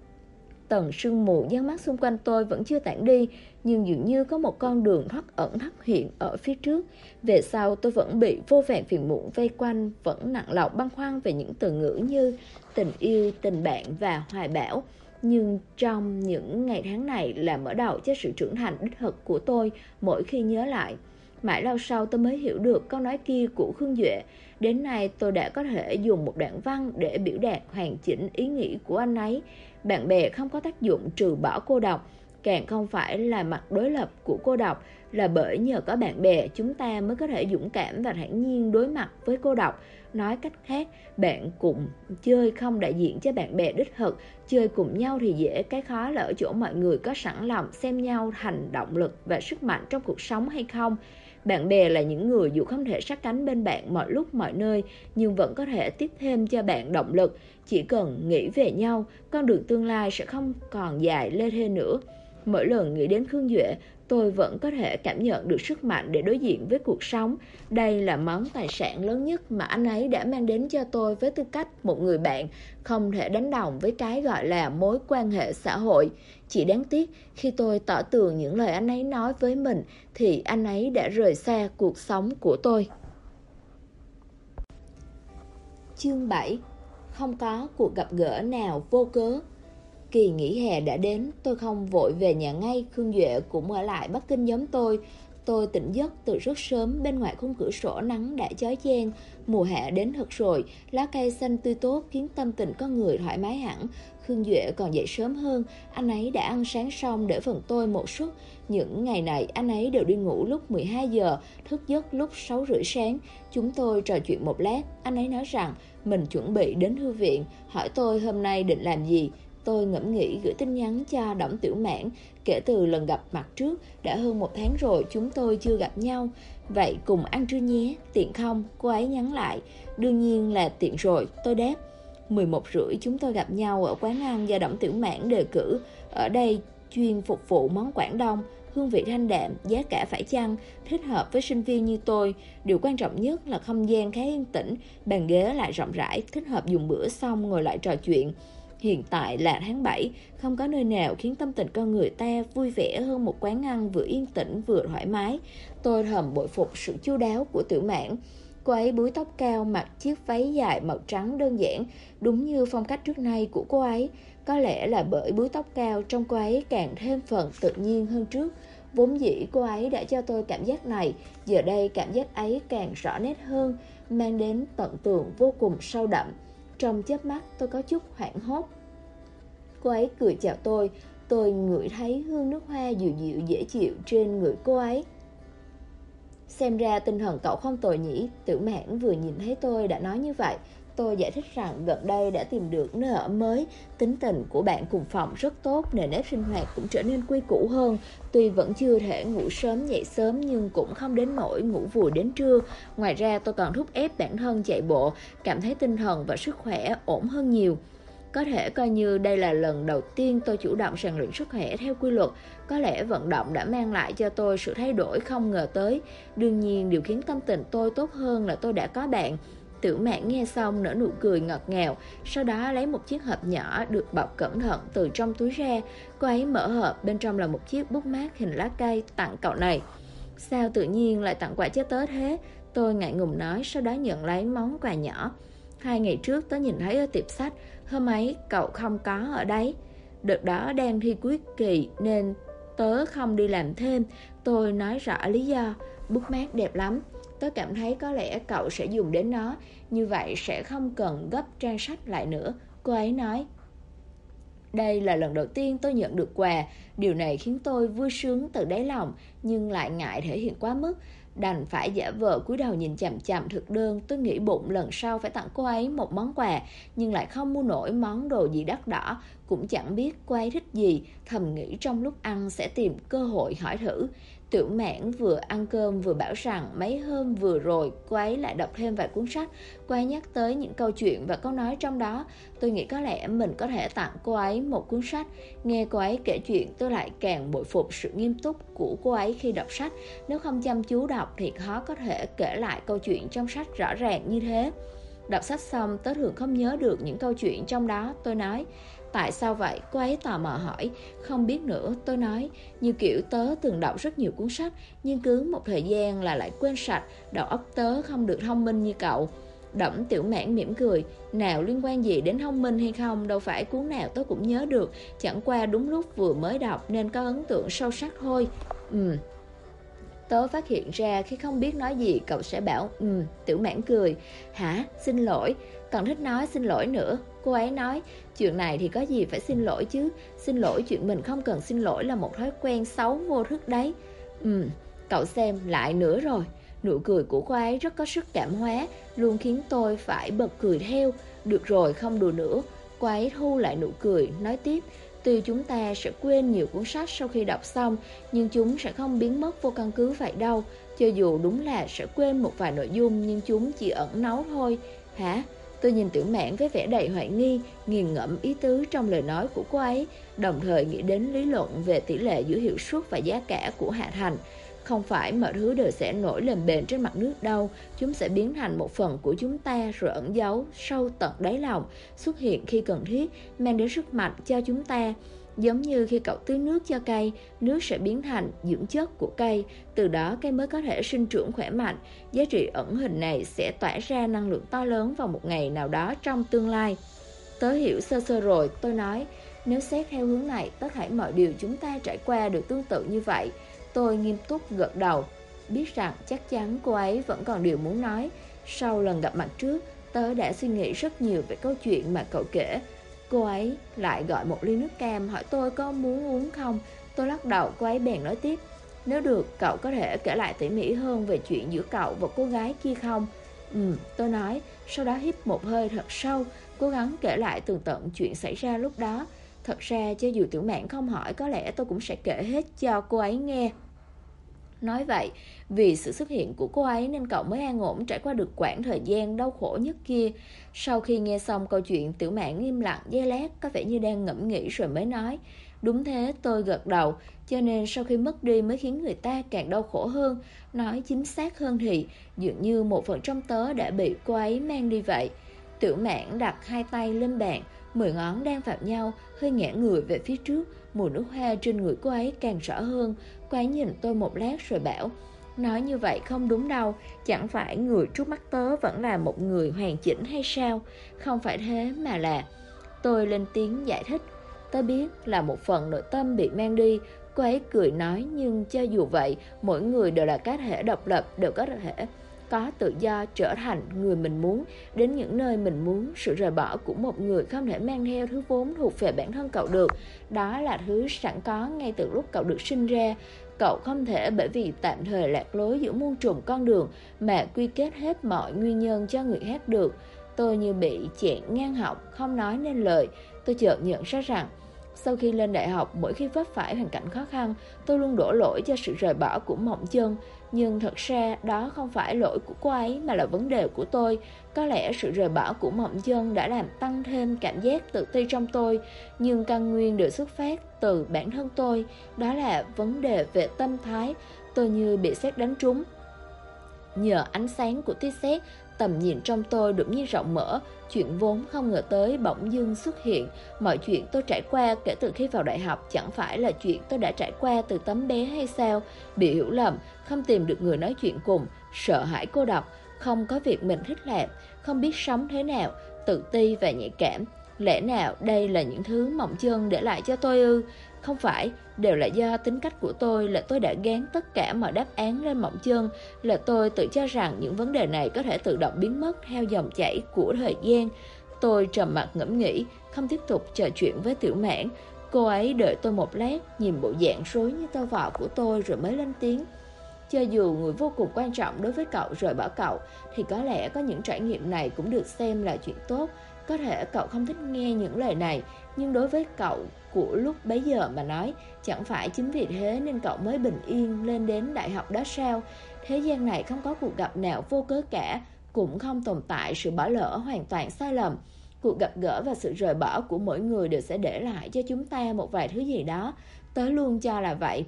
Tầng sương mù giăng mắt xung quanh tôi vẫn chưa tản đi, nhưng dường như có một con đường thoát ẩn thoát hiện ở phía trước. Về sau tôi vẫn bị vô vàn phiền muộn vây quanh, vẫn nặng lòng băn khoăn về những từ ngữ như tình yêu, tình bạn và hoài bão. Nhưng trong những ngày tháng này là mở đầu cho sự trưởng thành đích thực của tôi mỗi khi nhớ lại. Mãi lâu sau tôi mới hiểu được câu nói kia của Khương Duệ. Đến nay tôi đã có thể dùng một đoạn văn để biểu đạt hoàn chỉnh ý nghĩ của anh ấy. Bạn bè không có tác dụng trừ bỏ cô độc, càng không phải là mặt đối lập của cô độc. Là bởi nhờ có bạn bè chúng ta mới có thể dũng cảm và thản nhiên đối mặt với cô độc. Nói cách khác, bạn cùng chơi không đại diện cho bạn bè đích thực. Chơi cùng nhau thì dễ, cái khó là ở chỗ mọi người có sẵn lòng xem nhau thành động lực và sức mạnh trong cuộc sống hay không. Bạn bè là những người dù không thể sát cánh bên bạn mọi lúc mọi nơi, nhưng vẫn có thể tiếp thêm cho bạn động lực. Chỉ cần nghĩ về nhau, con đường tương lai sẽ không còn dài lê thê nữa. Mỗi lần nghĩ đến Khương Duệ, tôi vẫn có thể cảm nhận được sức mạnh để đối diện với cuộc sống. Đây là món tài sản lớn nhất mà anh ấy đã mang đến cho tôi với tư cách một người bạn, không thể đánh đồng với cái gọi là mối quan hệ xã hội. Chỉ đáng tiếc, khi tôi tỏ tường những lời anh ấy nói với mình, thì anh ấy đã rời xa cuộc sống của tôi. Chương 7. Không có cuộc gặp gỡ nào vô cớ. Kỳ nghỉ hè đã đến, tôi không vội về nhà ngay. Khương Duệ cũng ở lại Bắc Kinh giống tôi. Tôi tỉnh giấc từ rất sớm, bên ngoài khung cửa sổ nắng đã chói chang. Mùa hạ đến thật rồi, lá cây xanh tươi tốt khiến tâm tình con người thoải mái hẳn. Khương Duệ còn dậy sớm hơn, anh ấy đã ăn sáng xong để phần tôi một suất. Những ngày này anh ấy đều đi ngủ lúc 12 giờ, thức giấc lúc 6 rưỡi sáng. Chúng tôi trò chuyện một lát, anh ấy nói rằng mình chuẩn bị đến thư viện, hỏi tôi hôm nay định làm gì. Tôi ngẫm nghĩ gửi tin nhắn cho Đổng Tiểu Mãn. Kể từ lần gặp mặt trước, đã hơn 1 tháng rồi chúng tôi chưa gặp nhau. Vậy cùng ăn trưa nhé, tiện không? Cô ấy nhắn lại. Đương nhiên là tiện rồi, tôi đáp. 11h30 chúng tôi gặp nhau ở quán ăn do Đổng Tiểu Mãn đề cử. Ở đây chuyên phục vụ món Quảng Đông, hương vị thanh đạm, giá cả phải chăng, thích hợp với sinh viên như tôi. Điều quan trọng nhất là không gian khá yên tĩnh, bàn ghế lại rộng rãi, thích hợp dùng bữa xong ngồi lại trò chuyện. Hiện tại là tháng 7, không có nơi nào khiến tâm tình con người ta vui vẻ hơn một quán ăn vừa yên tĩnh vừa thoải mái. Tôi thầm bội phục sự chu đáo của Tiểu Mãn. Cô ấy búi tóc cao, mặc chiếc váy dài màu trắng đơn giản, đúng như phong cách trước nay của cô ấy. Có lẽ là bởi búi tóc cao trông cô ấy càng thêm phần tự nhiên hơn trước. Vốn dĩ cô ấy đã cho tôi cảm giác này, giờ đây cảm giác ấy càng rõ nét hơn, mang đến tận tường vô cùng sâu đậm. Trong chớp mắt tôi có chút hoảng hốt. Cô ấy cười chào tôi ngửi thấy hương nước hoa dịu dịu dễ chịu trên người cô ấy. Xem ra tinh thần cậu không tồi nhỉ, Tiểu Mãn vừa nhìn thấy tôi đã nói như vậy. Tôi giải thích rằng gần đây đã tìm được nơi ở mới, tính tình của bạn cùng phòng rất tốt, nền nếp sinh hoạt cũng trở nên quy củ hơn. Tuy vẫn chưa thể ngủ sớm dậy sớm nhưng cũng không đến nỗi ngủ vùi đến trưa. Ngoài ra tôi còn thúc ép bản thân chạy bộ, cảm thấy tinh thần và sức khỏe ổn hơn nhiều. Có thể coi như đây là lần đầu tiên tôi chủ động rèn luyện sức khỏe theo quy luật. Có lẽ vận động đã mang lại cho tôi sự thay đổi không ngờ tới. Đương nhiên điều khiến tâm tình tôi tốt hơn là tôi đã có bạn. Tiểu Mãn nghe xong nở nụ cười ngọt ngào, sau đó lấy một chiếc hộp nhỏ được bọc cẩn thận từ trong túi ra. Cô ấy mở hộp, bên trong là một chiếc bút mác hình lá cây. Tặng cậu này. Sao tự nhiên lại tặng quà cho tớ thế? Tôi ngại ngùng nói, sau đó nhận lấy món quà nhỏ. 2 ngày trước tớ nhìn thấy ở tiệm sách, hôm ấy cậu không có ở đấy. Đợt đó đang thi cuối kỳ nên tớ không đi làm thêm. Tôi nói rõ lý do. Bút mác đẹp lắm, tớ cảm thấy có lẽ cậu sẽ dùng đến nó, như vậy sẽ không cần gấp trang sách lại nữa. Cô ấy nói. Đây là lần đầu tiên tôi nhận được quà. Điều này khiến tôi vui sướng từ đáy lòng, nhưng lại ngại thể hiện quá mức. Đành phải giả vờ cúi đầu nhìn chằm chằm thực đơn. Tôi nghĩ bụng lần sau phải tặng cô ấy một món quà, nhưng lại không mua nổi món đồ gì đắt đỏ, cũng chẳng biết cô ấy thích gì. Thầm nghĩ trong lúc ăn sẽ tìm cơ hội hỏi thử. Tiểu Mãn vừa ăn cơm vừa bảo rằng mấy hôm vừa rồi cô ấy lại đọc thêm vài cuốn sách. Cô ấy nhắc tới những câu chuyện và câu nói trong đó. Tôi nghĩ có lẽ mình có thể tặng cô ấy một cuốn sách. Nghe cô ấy kể chuyện tôi lại càng bội phục sự nghiêm túc của cô ấy khi đọc sách. Nếu không chăm chú đọc thì khó có thể kể lại câu chuyện trong sách rõ ràng như thế. Đọc sách xong tớ thường không nhớ được những câu chuyện trong đó. Tôi nói. Tại sao vậy? Cô ấy tò mò hỏi. Không biết nữa, tôi nói. Như kiểu tớ từng đọc rất nhiều cuốn sách, nhưng cứ một thời gian là lại quên sạch. Đầu óc tớ không được thông minh như cậu. Đổng Tiểu Mãn mỉm cười. Nào liên quan gì đến thông minh hay không, đâu phải cuốn nào tớ cũng nhớ được. Chẳng qua đúng lúc vừa mới đọc nên có ấn tượng sâu sắc thôi. Tớ phát hiện ra khi không biết nói gì cậu sẽ bảo Tiểu Mãn cười. Hả? Xin lỗi. Còn thích nói xin lỗi nữa. Cô ấy nói. Chuyện này thì có gì phải xin lỗi chứ. Xin lỗi chuyện mình không cần xin lỗi là một thói quen xấu vô thức đấy. Cậu xem lại nữa rồi. Nụ cười của cô ấy rất có sức cảm hóa, luôn khiến tôi phải bật cười theo. Được rồi, không đùa nữa. Cô ấy thu lại nụ cười, nói tiếp. Tuy chúng ta sẽ quên nhiều cuốn sách sau khi đọc xong, nhưng chúng sẽ không biến mất vô căn cứ vậy đâu. Cho dù đúng là sẽ quên một vài nội dung, nhưng chúng chỉ ẩn náu thôi. Hả? Tôi nhìn Tiểu Mãn với vẻ đầy hoài nghi, nghiền ngẫm ý tứ trong lời nói của cô ấy, đồng thời nghĩ đến lý luận về tỷ lệ giữa hiệu suất và giá cả của Hạ Thành. Không phải mọi thứ đều sẽ nổi lên bền trên mặt nước đâu, chúng sẽ biến thành một phần của chúng ta rồi ẩn giấu sâu tận đáy lòng, xuất hiện khi cần thiết, mang đến sức mạnh cho chúng ta. Giống như khi cậu tưới nước cho cây, nước sẽ biến thành dưỡng chất của cây, từ đó cây mới có thể sinh trưởng khỏe mạnh. Giá trị ẩn hình này sẽ tỏa ra năng lượng to lớn vào một ngày nào đó trong tương lai. Tớ hiểu sơ sơ rồi, tôi nói. Nếu xét theo hướng này, tất cả mọi điều chúng ta trải qua đều tương tự như vậy. Tôi nghiêm túc gật đầu, biết rằng chắc chắn cô ấy vẫn còn điều muốn nói. Sau lần gặp mặt trước, tớ đã suy nghĩ rất nhiều về câu chuyện mà cậu kể. Cô ấy lại gọi một ly nước cam, hỏi tôi có muốn uống không. Tôi lắc đầu, cô ấy bèn nói tiếp. Nếu được, cậu có thể kể lại tỉ mỉ hơn về chuyện giữa cậu và cô gái kia không? Tôi nói, sau đó hít một hơi thật sâu, cố gắng kể lại tường tận chuyện xảy ra lúc đó. Thật ra cho dù Tiểu Mạn không hỏi, có lẽ tôi cũng sẽ kể hết cho cô ấy nghe. Nói vậy, vì sự xuất hiện của cô ấy nên cậu mới an ổn trải qua được quãng thời gian đau khổ nhất kia. Sau khi nghe xong câu chuyện, Tiểu Mạn im lặng giây lát, có vẻ như đang ngẫm nghĩ rồi mới nói. Đúng thế, tôi gật đầu. Cho nên sau khi mất đi mới khiến người ta càng đau khổ hơn. Nói chính xác hơn thì dường như một phần trong tớ đã bị cô ấy mang đi vậy. Tiểu Mạn đặt hai tay lên bàn, 10 ngón đang phạm nhau, hơi ngã người về phía trước. Mùi nước hoa trên người cô ấy càng rõ hơn. Cô ấy nhìn tôi một lát rồi bảo, nói như vậy không đúng đâu. Chẳng phải người trước mắt tớ vẫn là một người hoàn chỉnh hay sao? Không phải thế mà là... Tôi lên tiếng giải thích. Tớ biết là một phần nội tâm bị mang đi. Cô ấy cười nói, nhưng cho dù vậy, mỗi người đều là cá thể độc lập, đều có thể có tự do trở thành người mình muốn, đến những nơi mình muốn. Sự rời bỏ của một người không thể mang theo thứ vốn thuộc về bản thân cậu được. Đó là thứ sẵn có ngay từ lúc cậu được sinh ra. Cậu không thể bởi vì tạm thời lạc lối giữa muôn trùng con đường mà quy kết hết mọi nguyên nhân cho người khác được. Tôi như bị chẹn ngang họng, không nói nên lời. Tôi chợt nhận ra rằng sau khi lên đại học, mỗi khi vấp phải hoàn cảnh khó khăn, tôi luôn đổ lỗi cho sự rời bỏ của Mộng Chân. Nhưng thật ra đó không phải lỗi của cô ấy mà là vấn đề của tôi. Có lẽ sự rời bỏ của Mộng Chân đã làm tăng thêm cảm giác tự ti trong tôi, nhưng căn nguyên đều xuất phát từ bản thân tôi. Đó là vấn đề về tâm thái. Tôi như bị sét đánh trúng. Nhờ ánh sáng của tia sét, tầm nhìn trong tôi đột nhiên rộng mở. Chuyện vốn không ngờ tới bỗng dưng xuất hiện. Mọi chuyện tôi trải qua kể từ khi vào đại học chẳng phải là chuyện tôi đã trải qua từ tấm bé hay sao? Bị hiểu lầm, không tìm được người nói chuyện cùng, sợ hãi cô độc, không có việc mình thích làm, không biết sống thế nào, tự ti và nhạy cảm. Lẽ nào đây là những thứ Mộng Chân để lại cho tôi ư? Không phải, đều là do tính cách của tôi, là tôi đã gán tất cả mọi đáp án lên Mộng Chân, là tôi tự cho rằng những vấn đề này có thể tự động biến mất theo dòng chảy của thời gian. Tôi trầm mặc ngẫm nghĩ, không tiếp tục trò chuyện với Tiểu Mạn. Cô ấy đợi tôi một lát, nhìn bộ dạng rối như tơ vò của tôi rồi mới lên tiếng. Cho dù người vô cùng quan trọng đối với cậu rời bỏ cậu, thì có lẽ có những trải nghiệm này cũng được xem là chuyện tốt. Có thể cậu không thích nghe những lời này, nhưng đối với cậu của lúc bấy giờ mà nói, chẳng phải chính vì thế nên cậu mới bình yên lên đến đại học đó sao? Thế gian này không có cuộc gặp nào vô cớ cả, cũng không tồn tại sự bỏ lỡ hoàn toàn sai lầm. Cuộc gặp gỡ và sự rời bỏ của mỗi người đều sẽ để lại cho chúng ta một vài thứ gì đó. Tớ luôn cho là vậy.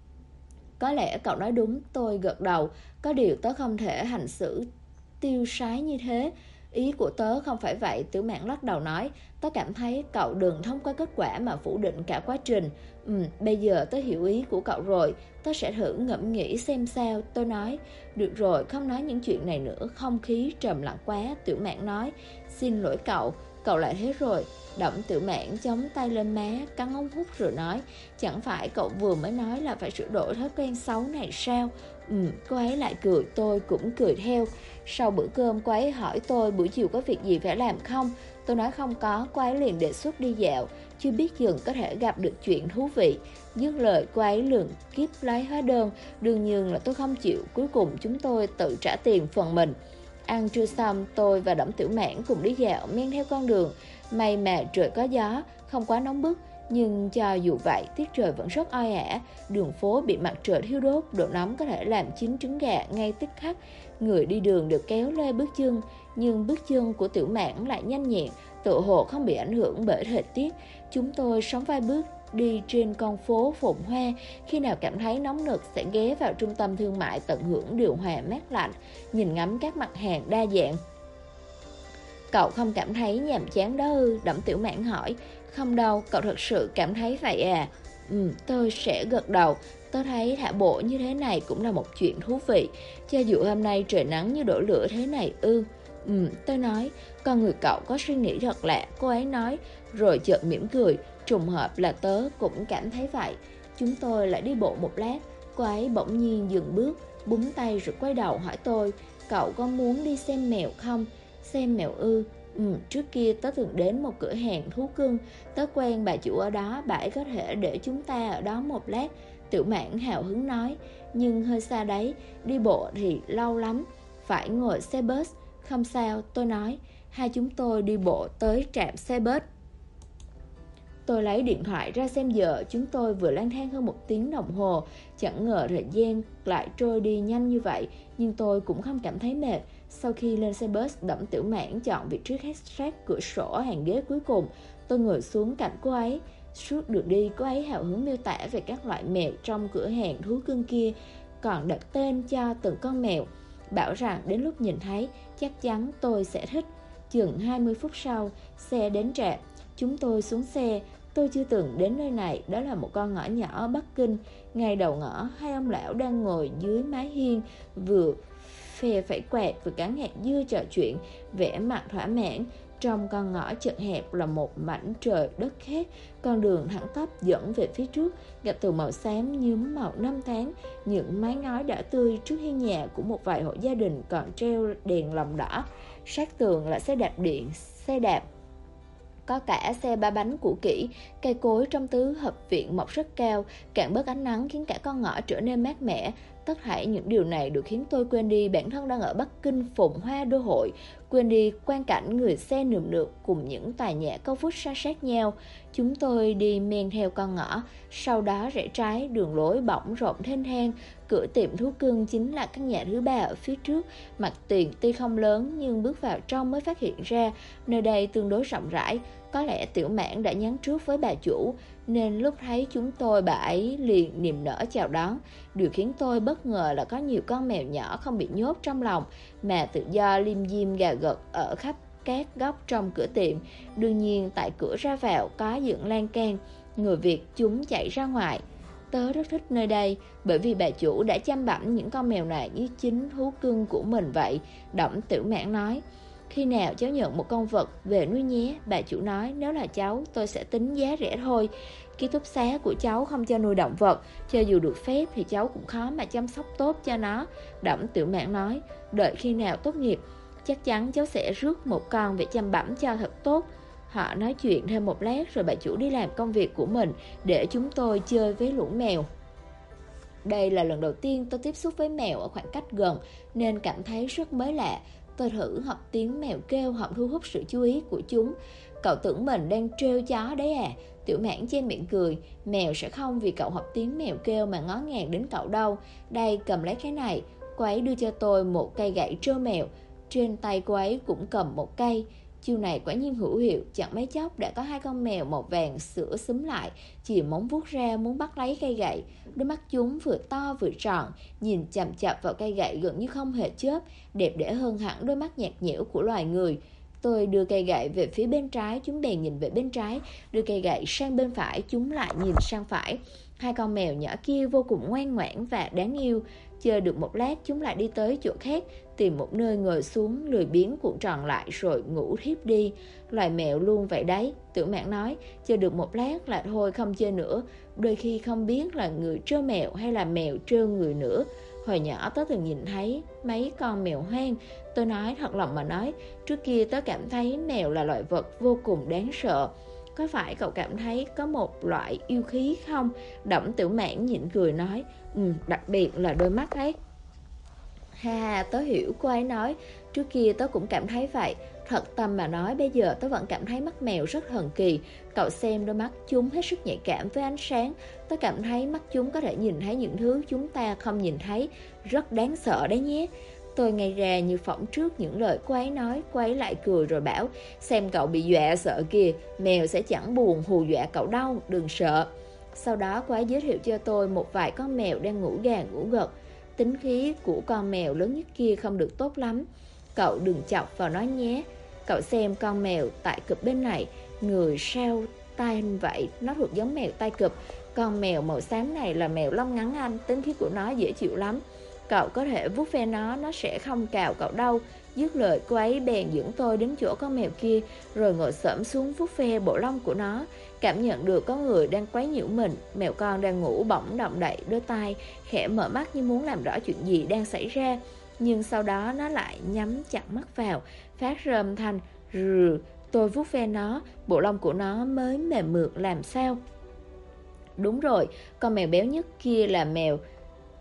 Có lẽ cậu nói đúng, tôi gật đầu. Có điều tớ không thể hành xử tiêu sái như thế. Ý của tớ không phải vậy, Tiểu Mạn lắc đầu nói. Tớ cảm thấy cậu đừng thông qua kết quả mà phủ định cả quá trình. Bây giờ tớ hiểu ý của cậu rồi. Tớ sẽ thử ngẫm nghĩ xem sao. Tôi nói. Được rồi, không nói những chuyện này nữa. Không khí trầm lặng quá. Tiểu Mạn nói. Xin lỗi cậu, cậu lại thế rồi. Đổng Tiểu Mạn chống tay lên má, cắn ống hút rồi nói. Chẳng phải cậu vừa mới nói là phải sửa đổi thói quen xấu này sao? Cô ấy lại cười, tôi cũng cười theo. Sau bữa cơm, cô ấy hỏi tôi buổi chiều có việc gì phải làm không? Tôi nói không có, cô ấy liền đề xuất đi dạo. Chưa biết chừng có thể gặp được chuyện thú vị. Dứt lời, cô ấy lường kiếp lấy hóa đơn. Đương nhiên là tôi không chịu, cuối cùng chúng tôi tự trả tiền phần mình. Ăn trưa xong, tôi và Đổng Tiểu Mạn cùng đi dạo men theo con đường. May mà trời có gió, không quá nóng bức. Nhưng cho dù vậy, tiết trời vẫn rất oi ả. Đường phố bị mặt trời thiêu đốt, độ nóng có thể làm chín trứng gà ngay tức khắc. Người đi đường được kéo lê bước chân, nhưng bước chân của Tiểu Mạn lại nhanh nhẹn, tựa hồ không bị ảnh hưởng bởi thời tiết. Chúng tôi sóng vai bước đi trên con phố phồn hoa, khi nào cảm thấy nóng nực sẽ ghé vào trung tâm thương mại tận hưởng điều hòa mát lạnh, nhìn ngắm các mặt hàng đa dạng. Cậu không cảm thấy nhàm chán đó ư? Đổng Tiểu Mạn hỏi. Không đâu, cậu thật sự cảm thấy vậy à? Tôi sẽ gật đầu. Tôi thấy thả bộ như thế này cũng là một chuyện thú vị. Cho dù hôm nay trời nắng như đổ lửa thế này ư? Tôi nói. Con người cậu có suy nghĩ thật lạ, cô ấy nói. Rồi chợt mỉm cười. Trùng hợp là tớ cũng cảm thấy vậy. Chúng tôi lại đi bộ một lát. Cô ấy bỗng nhiên dừng bước, búng tay rồi quay đầu hỏi tôi. Cậu có muốn đi xem mèo không? Xem mèo ư? Trước kia tớ thường đến một cửa hàng thú cưng. Tớ quen bà chủ ở đó, bà ấy có thể để chúng ta ở đó một lát. Tiểu Mạn hào hứng nói. Nhưng hơi xa đấy, đi bộ thì lâu lắm, phải ngồi xe bus. Không sao, tôi nói. Hai chúng tôi đi bộ tới trạm xe bus. Tôi lấy điện thoại ra xem giờ, chúng tôi vừa lang thang hơn 1 tiếng đồng hồ. Chẳng ngờ thời gian lại trôi đi nhanh như vậy, nhưng tôi cũng không cảm thấy mệt. Sau khi lên xe bus, Đổng Tiểu Mãn chọn vị trí sát cửa sổ hàng ghế cuối cùng. Tôi ngồi xuống cạnh cô ấy. Suốt đường đi, cô ấy hào hứng miêu tả về các loại mèo trong cửa hàng thú cưng kia, còn đặt tên cho từng con mèo, bảo rằng đến lúc nhìn thấy chắc chắn tôi sẽ thích. Chừng 20 phút sau, xe đến trạm. Chúng tôi xuống xe. Tôi chưa từng đến nơi này, đó là một con ngõ nhỏ ở Bắc Kinh. Ngay đầu ngõ, hai ông lão đang ngồi dưới mái hiên, vừa phe phẩy quạt vừa cắn hạt dưa trò chuyện, vẻ mặt thỏa mãn. Trong con ngõ chật hẹp là một mảnh trời đất khác, con đường thẳng tắp dẫn về phía trước, gạch tường màu xám nhuốm màu năm tháng. Những mái ngói đỏ tươi trước hiên nhà của một vài hộ gia đình còn treo đèn lồng đỏ. Sát tường là xe đạp điện, xe đạp, có cả xe ba bánh cũ kỹ. Cây cối trong tứ hợp viện mọc rất cao, cản bớt ánh nắng khiến cả con ngõ trở nên mát mẻ. Tất thảy những điều này được khiến tôi quên đi bản thân đang ở Bắc Kinh phồn hoa đô hội, quên đi quang cảnh người xe nườm nượp cùng những tòa nhà cao vút san sát nhau. Chúng tôi đi men theo con ngõ, sau đó rẽ trái, đường lối bỗng rộng thênh thang. Cửa tiệm thú cưng chính là căn nhà thứ ba ở phía trước. Mặt tiền tuy không lớn nhưng bước vào trong mới phát hiện ra nơi đây tương đối rộng rãi. Có lẽ Tiểu Mãn đã nhắn trước với bà chủ, nên lúc thấy chúng tôi bà ấy liền niềm nở chào đón. Điều khiến tôi bất ngờ là có nhiều con mèo nhỏ không bị nhốt trong lòng, mà tự do lim dim gà gật ở khắp các góc trong cửa tiệm. Đương nhiên tại cửa ra vào có dựng lan can, người Việt chúng chạy ra ngoài. Tớ rất thích nơi đây, bởi vì bà chủ đã chăm bẵm những con mèo này như chính thú cưng của mình vậy. Đổng Tiểu Mãn nói, khi nào cháu nhận một con vật về nuôi nhé. Bà chủ nói, nếu là cháu tôi sẽ tính giá rẻ thôi. Ký túc xá của cháu không cho nuôi động vật, cho dù được phép thì cháu cũng khó mà chăm sóc tốt cho nó. Đổng Tiểu Mãn nói, đợi khi nào tốt nghiệp, chắc chắn cháu sẽ rước một con về chăm bẵm cho thật tốt. Họ nói chuyện thêm một lát rồi bà chủ đi làm công việc của mình, để chúng tôi chơi với lũ mèo. Đây là lần đầu tiên tôi tiếp xúc với mèo ở khoảng cách gần, nên cảm thấy rất mới lạ. Tôi thử học tiếng mèo kêu họng thu hút sự chú ý của chúng. Cậu tưởng mình đang trêu chó đấy à? Tiểu Mãn che miệng cười. Mèo sẽ không vì cậu học tiếng mèo kêu mà ngó ngàng đến cậu đâu. Đây, cầm lấy cái này. Cô ấy đưa cho tôi một cây gậy trêu mèo. Trên tay cô ấy cũng cầm một cây. Chiêu này quả nhiên hữu hiệu. Chẳng mấy chốc đã có 2 con mèo màu vàng sữa xúm lại, chìa móng vuốt ra muốn bắt lấy cây gậy. Đôi mắt chúng vừa to vừa tròn, nhìn chằm chằm vào cây gậy gần như không hề chớp, đẹp đẽ hơn hẳn đôi mắt nhạt nhẽo của loài người. Tôi đưa cây gậy về phía bên trái, chúng bèn nhìn về bên trái. Đưa cây gậy sang bên phải, chúng lại nhìn sang phải. 2 con mèo nhỏ kia vô cùng ngoan ngoãn và đáng yêu. Chơi được một lát, chúng lại đi tới chỗ khác, tìm một nơi ngồi xuống, lười biếng cuộn tròn lại rồi ngủ thiếp đi. Loài mèo luôn vậy đấy, Tiểu Mãn nói. Chơi được một lát là thôi, không chơi nữa. Đôi khi không biết là người trêu mèo hay là mèo trêu người nữa. Hồi nhỏ tớ từng nhìn thấy mấy con mèo hoang. Tôi nói thật lòng mà nói, trước kia tớ cảm thấy mèo là loài vật vô cùng đáng sợ. Có phải cậu cảm thấy có một loại yêu khí không? Đổng Tiểu Mãn nhịn cười nói, đặc biệt là đôi mắt ấy. Ha, tớ hiểu, cô ấy nói. Trước kia tớ cũng cảm thấy vậy. Thật tâm mà nói, bây giờ tớ vẫn cảm thấy mắt mèo rất thần kỳ. Cậu xem đôi mắt chúng hết sức nhạy cảm với ánh sáng. Tớ cảm thấy mắt chúng có thể nhìn thấy những thứ chúng ta không nhìn thấy. Rất đáng sợ đấy nhé. Tôi ngay ra như phỏng trước những lời cô ấy nói. Cô ấy lại cười rồi bảo, xem cậu bị dọa sợ kìa, mèo sẽ chẳng buồn hù dọa cậu đâu, đừng sợ. Sau đó cô ấy giới thiệu cho tôi một vài con mèo đang ngủ gà ngủ gật. Tính khí của con mèo lớn nhất kia không được tốt lắm. Cậu đừng chọc vào nó nhé. Cậu xem con mèo tại cụp bên này, người sao tai vậy, nó thuộc giống mèo tai cụp. Con mèo màu xám này là mèo lông ngắn anh, tính khí của nó dễ chịu lắm. Cậu có thể vuốt ve nó sẽ không cào cậu đâu. Dứt lời cô ấy bèn dẫn tôi đến chỗ con mèo kia, rồi ngồi xổm xuống vuốt ve bộ lông của nó. Cảm nhận được có người đang quấy nhiễu mình. Mèo con đang ngủ bỗng động đậy đôi tai, khẽ mở mắt như muốn làm rõ chuyện gì đang xảy ra. Nhưng sau đó nó lại nhắm chặt mắt vào, phát ra âm thanh rừ. Tôi vuốt ve nó, bộ lông của nó mới mềm mượt làm sao. Đúng rồi, con mèo béo nhất kia là mèo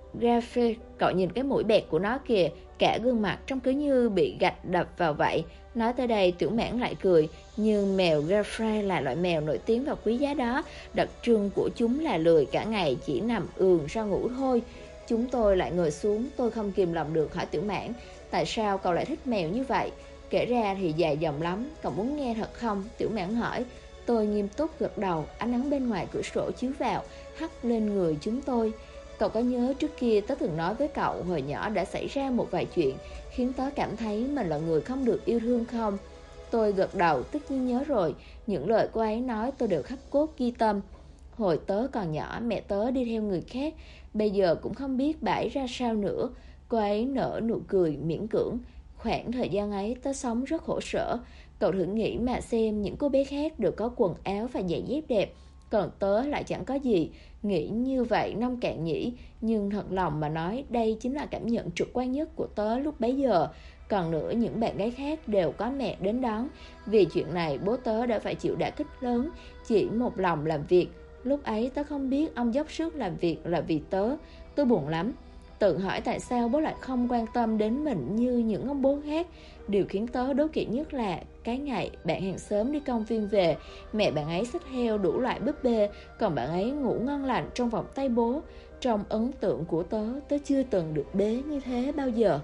Gaffrey, cậu nhìn cái mũi bẹt của nó kìa, cả gương mặt trông cứ như bị gạch đập vào vậy. Nói tới đây Tiểu Mãn lại cười, nhưng mèo Gaffrey là loại mèo nổi tiếng và quý giá đó. Đặc trưng của chúng là lười cả ngày, chỉ nằm ườn ra ngủ thôi. Chúng tôi lại ngồi xuống, tôi không kìm lòng được hỏi Tiểu Mãn, tại sao cậu lại thích mèo như vậy? Kể ra thì dài dòng lắm, cậu muốn nghe thật không? Tiểu Mãn hỏi. Tôi nghiêm túc gật đầu, ánh nắng bên ngoài cửa sổ chiếu vào, hắt lên người chúng tôi. Cậu có nhớ trước kia tớ từng nói với cậu hồi nhỏ đã xảy ra một vài chuyện khiến tớ cảm thấy mình là người không được yêu thương không? Tôi gật đầu, tất nhiên nhớ rồi. Những lời cô ấy nói tôi đều khắc cốt ghi tâm. Hồi tớ còn nhỏ mẹ tớ đi theo người khác, bây giờ cũng không biết bà ấy ra sao nữa. Cô ấy nở nụ cười miễn cưỡng. Khoảng thời gian ấy tớ sống rất khổ sở. Cậu thử nghĩ mà xem, những cô bé khác đều có quần áo và giày dép đẹp, còn tớ lại chẳng có gì. Nghĩ như vậy nông cạn nhỉ, nhưng thật lòng mà nói, đây chính là cảm nhận trực quan nhất của tớ lúc bấy giờ. Còn nữa, những bạn gái khác đều có mẹ đến đón. Vì chuyện này bố tớ đã phải chịu đả kích lớn, chỉ một lòng làm việc. Lúc ấy tớ không biết ông dốc sức làm việc là vì tớ. Tôi buồn lắm, tự hỏi tại sao bố lại không quan tâm đến mình như những ông bố khác. Điều khiến tớ đố kỵ nhất là cái ngày bạn hàng xóm đi công viên về, mẹ bạn ấy xách theo đủ loại búp bê, còn bạn ấy ngủ ngon lành trong vòng tay bố. Trong ấn tượng của tớ, tớ chưa từng được bế như thế bao giờ.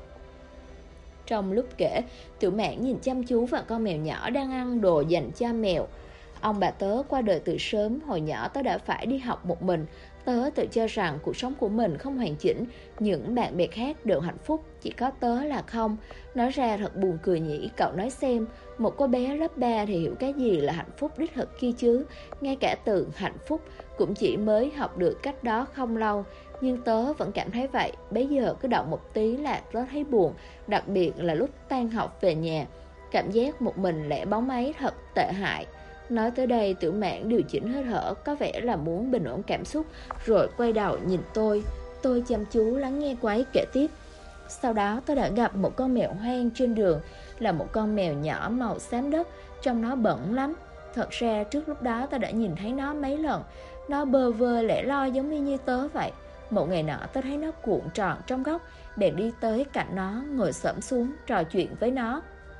Trong lúc kể, Tiểu Mãn nhìn chăm chú vào con mèo nhỏ đang ăn đồ dành cho mèo. Ông bà tớ qua đời từ sớm, hồi nhỏ tớ đã phải đi học một mình. Tớ tự cho rằng cuộc sống của mình không hoàn chỉnh, những bạn bè khác đều hạnh phúc, chỉ có tớ là không. Nói ra thật buồn cười nhỉ, cậu nói xem, một cô bé lớp 3 thì hiểu cái gì là hạnh phúc đích thực kia chứ. Ngay cả từ hạnh phúc cũng chỉ mới học được cách đó không lâu. Nhưng tớ vẫn cảm thấy vậy, bây giờ cứ động một tí là tớ thấy buồn, đặc biệt là lúc tan học về nhà. Cảm giác một mình lẻ bóng ấy thật tệ hại. Nói tới đây Tiểu Mãn điều chỉnh hơi thở, có vẻ là muốn bình ổn cảm xúc, rồi quay đầu nhìn tôi. Tôi chăm chú lắng nghe cô ấy kể tiếp. Sau đó tôi đã gặp một con mèo hoang trên đường, là một con mèo nhỏ màu xám đất, trông nó bẩn lắm. Thật ra trước lúc đó tôi đã nhìn thấy nó mấy lần. Nó bơ vơ lẻ loi giống như tớ vậy. Một ngày nọ tôi thấy nó cuộn tròn trong góc, bèn đi tới cạnh nó, ngồi xổm xuống trò chuyện với nó.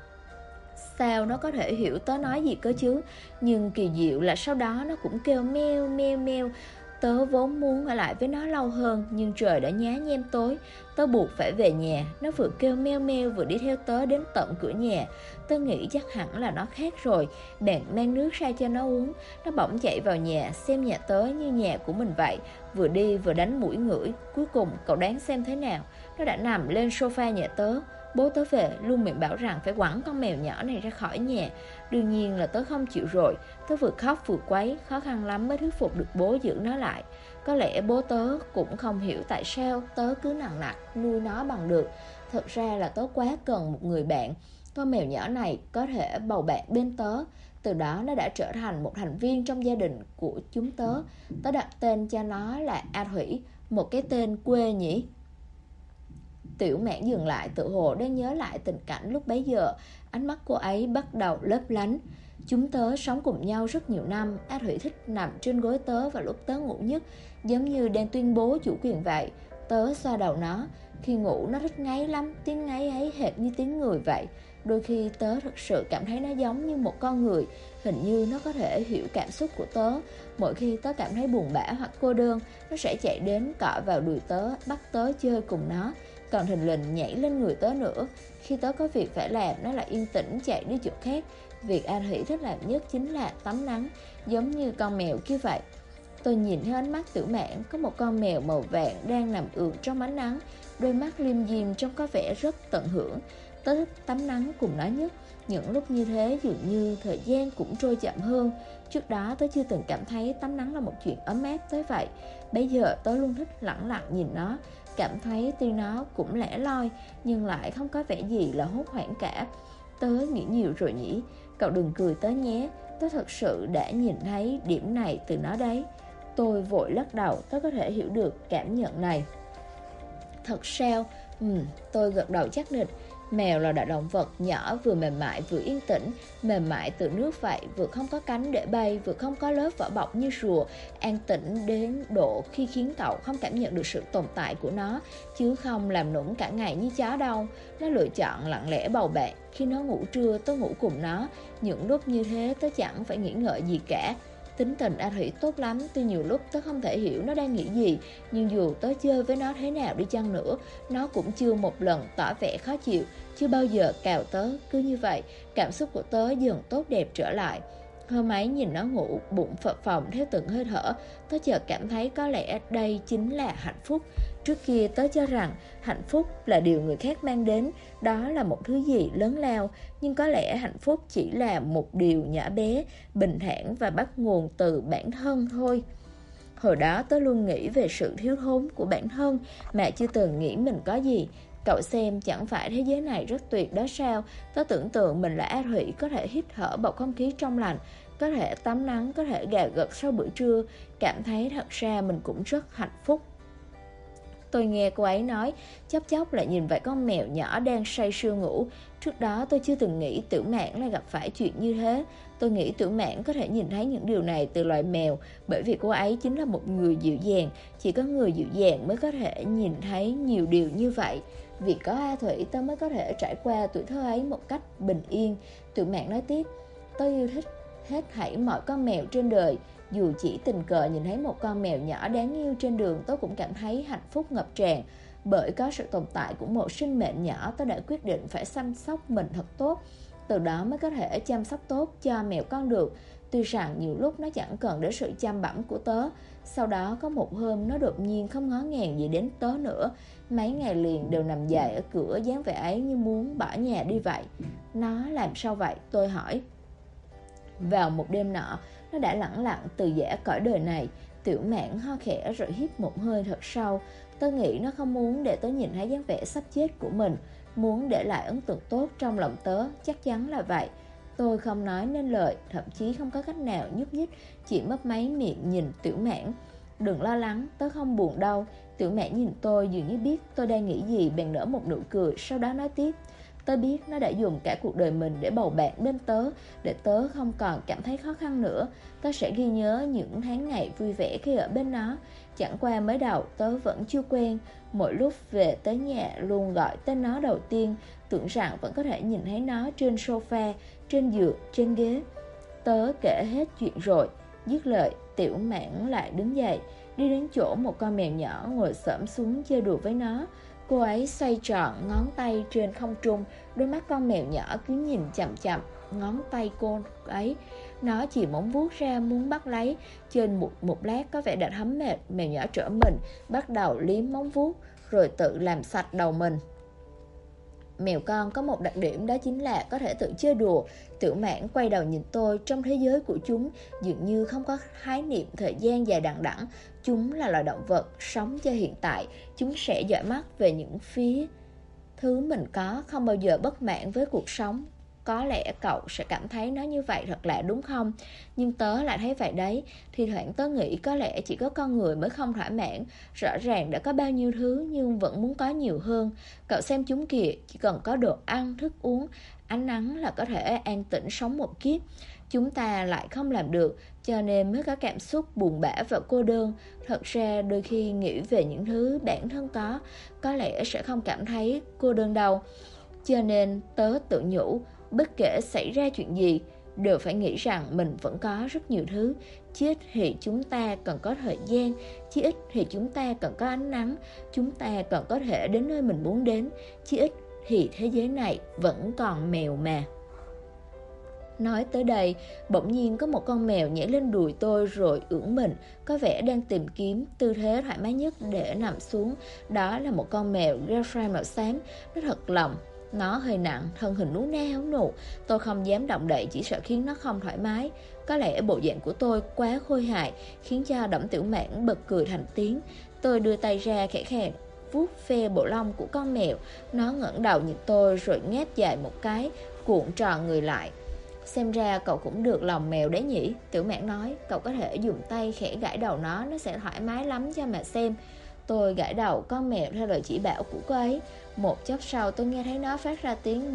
Sao nó có thể hiểu tớ nói gì cơ chứ? Nhưng kỳ diệu là sau đó nó cũng kêu meo meo meo. Tớ vốn muốn ở lại với nó lâu hơn, nhưng trời đã nhá nhem tối, tớ buộc phải về nhà. Nó vừa kêu meo meo vừa đi theo tớ đến tận cửa nhà. Tớ nghĩ chắc hẳn là nó khác rồi, bèn mang nước ra cho nó uống. Nó bỗng chạy vào nhà, xem nhà tớ như nhà của mình vậy, vừa đi vừa đánh mũi ngửi. Cuối cùng cậu đoán xem thế nào? Nó đã nằm lên sofa nhà tớ. Bố tớ về luôn miệng bảo rằng phải quẳng con mèo nhỏ này ra khỏi nhà. Đương nhiên là tớ không chịu rồi. Tớ vừa khóc vừa quấy, khó khăn lắm mới thuyết phục được bố giữ nó lại. Có lẽ bố tớ cũng không hiểu tại sao tớ cứ nằng nặc nuôi nó bằng được. Thật ra là tớ quá cần một người bạn. Con mèo nhỏ này có thể bầu bạn bên tớ. Từ đó nó đã trở thành một thành viên trong gia đình của chúng tớ. Tớ đặt tên cho nó là A Thủy, một cái tên quê nhỉ. Tiểu Mãn dừng lại, tự hồ đang nhớ lại tình cảnh lúc bấy giờ. Ánh mắt cô ấy bắt đầu lấp lánh. Chúng tớ sống cùng nhau rất nhiều năm. A Thủy thích nằm trên gối tớ vào lúc tớ ngủ nhất, giống như đang tuyên bố chủ quyền vậy. Tớ xoa đầu nó. Khi ngủ nó thích ngáy lắm, tiếng ngáy ấy hệt như tiếng người vậy. Đôi khi tớ thực sự cảm thấy nó giống như một con người. Hình như nó có thể hiểu cảm xúc của tớ. Mỗi khi tớ cảm thấy buồn bã hoặc cô đơn, nó sẽ chạy đến cọ vào đùi tớ, bắt tớ chơi cùng nó, còn thình lình nhảy lên người tớ nữa. Khi tớ có việc phải làm, nó lại yên tĩnh chạy đi chỗ khác. Việc A Thủy thích làm nhất chính là tắm nắng, giống như con mèo kia vậy. Tôi nhìn theo ánh mắt Tiểu Mãn, có một con mèo màu vàng đang nằm ườn trong ánh nắng, đôi mắt liêm diêm trông có vẻ rất tận hưởng. Tớ thích tắm nắng cùng nó nhất. Những lúc như thế dường như thời gian cũng trôi chậm hơn. Trước đó tớ chưa từng cảm thấy tắm nắng là một chuyện ấm áp tới vậy. Bây giờ tớ luôn thích lẳng lặng nhìn nó, cảm thấy tuy nó cũng lẻ loi nhưng lại không có vẻ gì là hốt hoảng cả. Tớ nghĩ nhiều rồi nhỉ. Cậu đừng cười tớ nhé. Tớ thật sự đã nhìn thấy điểm này từ nó đấy. Tôi vội lắc đầu. Tớ có thể hiểu được cảm nhận này. Thật sao? Tôi gật đầu chắc nịch. Mèo là loại động vật nhỏ vừa mềm mại vừa yên tĩnh, mềm mại từ nước vậy, vừa không có cánh để bay, vừa không có lớp vỏ bọc như rùa, an tĩnh đến độ khi khiến cậu không cảm nhận được sự tồn tại của nó, chứ không làm nũng cả ngày như chó đâu. Nó lựa chọn lặng lẽ bầu bạn, khi nó ngủ trưa tớ ngủ cùng nó, những lúc như thế tớ chẳng phải nghĩ ngợi gì cả. Tính tình A Thủy tốt lắm, tuy nhiều lúc tớ không thể hiểu nó đang nghĩ gì, nhưng dù tớ chơi với nó thế nào đi chăng nữa, nó cũng chưa một lần tỏ vẻ khó chịu, chưa bao giờ cào tớ. Cứ như vậy, cảm xúc của tớ dần tốt đẹp trở lại. Hôm ấy nhìn nó ngủ, bụng phập phồng theo từng hơi thở, tớ chợt cảm thấy có lẽ đây chính là hạnh phúc. Trước kia tớ cho rằng hạnh phúc là điều người khác mang đến, đó là một thứ gì lớn lao, nhưng có lẽ hạnh phúc chỉ là một điều nhỏ bé, bình thản và bắt nguồn từ bản thân thôi. Hồi đó tớ luôn nghĩ về sự thiếu thốn của bản thân mà chưa từng nghĩ mình có gì. Cậu xem, chẳng phải thế giới này rất tuyệt đó sao? Tớ tưởng tượng mình là A Thủy, có thể hít thở bầu không khí trong lành, có thể tắm nắng, có thể gà gật sau bữa trưa. Cảm thấy thật ra mình cũng rất hạnh phúc. Tôi nghe cô ấy nói, chốc chốc lại nhìn về con mèo nhỏ đang say sưa ngủ. Trước đó tôi chưa từng nghĩ Tiểu Mạn lại gặp phải chuyện như thế. Tôi nghĩ Tiểu Mạn có thể nhìn thấy những điều này từ loài mèo, bởi vì cô ấy chính là một người dịu dàng. Chỉ có người dịu dàng mới có thể nhìn thấy nhiều điều như vậy. Vì có A Thủy, tôi mới có thể trải qua tuổi thơ ấy một cách bình yên. Tiểu Mạn nói tiếp, tôi yêu thích hết thảy mọi con mèo trên đời. Dù chỉ tình cờ nhìn thấy một con mèo nhỏ đáng yêu trên đường, tôi cũng cảm thấy hạnh phúc ngập tràn. Bởi có sự tồn tại của một sinh mệnh nhỏ, tôi đã quyết định phải chăm sóc mình thật tốt. Từ đó mới có thể chăm sóc tốt cho mèo con được. Tuy rằng nhiều lúc nó chẳng cần đến sự chăm bẵm của tớ. Sau đó có một hôm nó đột nhiên không ngó ngàng gì đến tớ nữa. Mấy ngày liền đều nằm dài ở cửa, dáng vẻ ấy như muốn bỏ nhà đi vậy. Nó làm sao vậy? Tôi hỏi. Vào một đêm nọ, nó đã lẳng lặng từ giã cõi đời này. Tiểu Mạn ho khẽ rồi hít một hơi thật sâu. Tớ nghĩ nó không muốn để tớ nhìn thấy dáng vẻ sắp chết của mình, muốn để lại ấn tượng tốt trong lòng tớ, chắc chắn là vậy. Tôi không nói nên lời, thậm chí không có cách nào nhúc nhích, chỉ mấp máy miệng nhìn Tiểu Mạn. Đừng lo lắng, tớ không buồn đâu. Tiểu Mạn nhìn tôi dường như biết tôi đang nghĩ gì, bèn nở một nụ cười, sau đó nói tiếp. Tớ biết nó đã dùng cả cuộc đời mình để bầu bạn bên tớ, để tớ không còn cảm thấy khó khăn nữa. Tớ sẽ ghi nhớ những tháng ngày vui vẻ khi ở bên nó. Chẳng qua mới đầu tớ vẫn chưa quen. Mỗi lúc về tới nhà luôn gọi tên nó đầu tiên, tưởng rằng vẫn có thể nhìn thấy nó trên sofa, trên giường, trên ghế. Tớ kể hết chuyện rồi. Dứt lời, Tiểu Mạn lại đứng dậy, đi đến chỗ một con mèo nhỏ ngồi xổm xuống chơi đùa với nó. Cô ấy xoay tròn ngón tay trên không trung, đôi mắt con mèo nhỏ cứ nhìn chằm chằm ngón tay cô ấy. Nó chỉ móng vuốt ra muốn bắt lấy. Trên một lát có vẻ đã thấm mệt, mèo nhỏ trở mình, bắt đầu liếm móng vuốt, rồi tự làm sạch đầu mình. Mèo con có một đặc điểm, đó chính là có thể tự chơi đùa. Tiểu Mạn quay đầu nhìn tôi. Trong thế giới của chúng dường như không có khái niệm thời gian dài đằng đẵng. Chúng là loài động vật sống cho hiện tại. Chúng sẽ dõi mắt về những thứ mình có, không bao giờ bất mãn với cuộc sống. Có lẽ cậu sẽ cảm thấy nó như vậy thật lạ đúng không? Nhưng tớ lại thấy vậy đấy. Thì thoảng tớ nghĩ có lẽ chỉ có con người mới không thỏa mãn. Rõ ràng đã có bao nhiêu thứ nhưng vẫn muốn có nhiều hơn. Cậu xem chúng kìa, chỉ cần có đồ ăn, thức uống, ánh nắng là có thể an tĩnh sống một kiếp. Chúng ta lại không làm được, cho nên mới có cảm xúc buồn bã và cô đơn. Thật ra đôi khi nghĩ về những thứ bản thân có lẽ sẽ không cảm thấy cô đơn đâu. Cho nên tớ tự nhủ, bất kể xảy ra chuyện gì, đều phải nghĩ rằng mình vẫn có rất nhiều thứ. Chí ít thì chúng ta cần có thời gian, chí ít thì chúng ta cần có ánh nắng, chúng ta cần có thể đến nơi mình muốn đến, chí ít thì thế giới này vẫn còn mèo mà. Nói tới đây, bỗng nhiên có một con mèo nhảy lên đùi tôi rồi ưỡn mình, có vẻ đang tìm kiếm tư thế thoải mái nhất để nằm xuống. Đó là một con mèo Gershon màu xám, nó thật lòng. Nó hơi nặng, thân hình nú nao nụ. Tôi không dám động đậy, chỉ sợ khiến nó không thoải mái. Có lẽ bộ dạng của tôi quá khôi hài, khiến cho Đổng Tiểu Mạn bật cười thành tiếng. Tôi đưa tay ra khẽ khàng vuốt ve bộ lông của con mèo. Nó ngẩng đầu nhìn tôi rồi ngáp dài một cái, cuộn tròn người lại. Xem ra cậu cũng được lòng mèo đấy nhỉ? Tiểu Mạn nói. Cậu có thể dùng tay khẽ gãi đầu nó sẽ thoải mái lắm cho mà xem. Tôi gãi đầu con mèo theo lời chỉ bảo của cô ấy. Một chốc sau tôi nghe thấy nó phát ra tiếng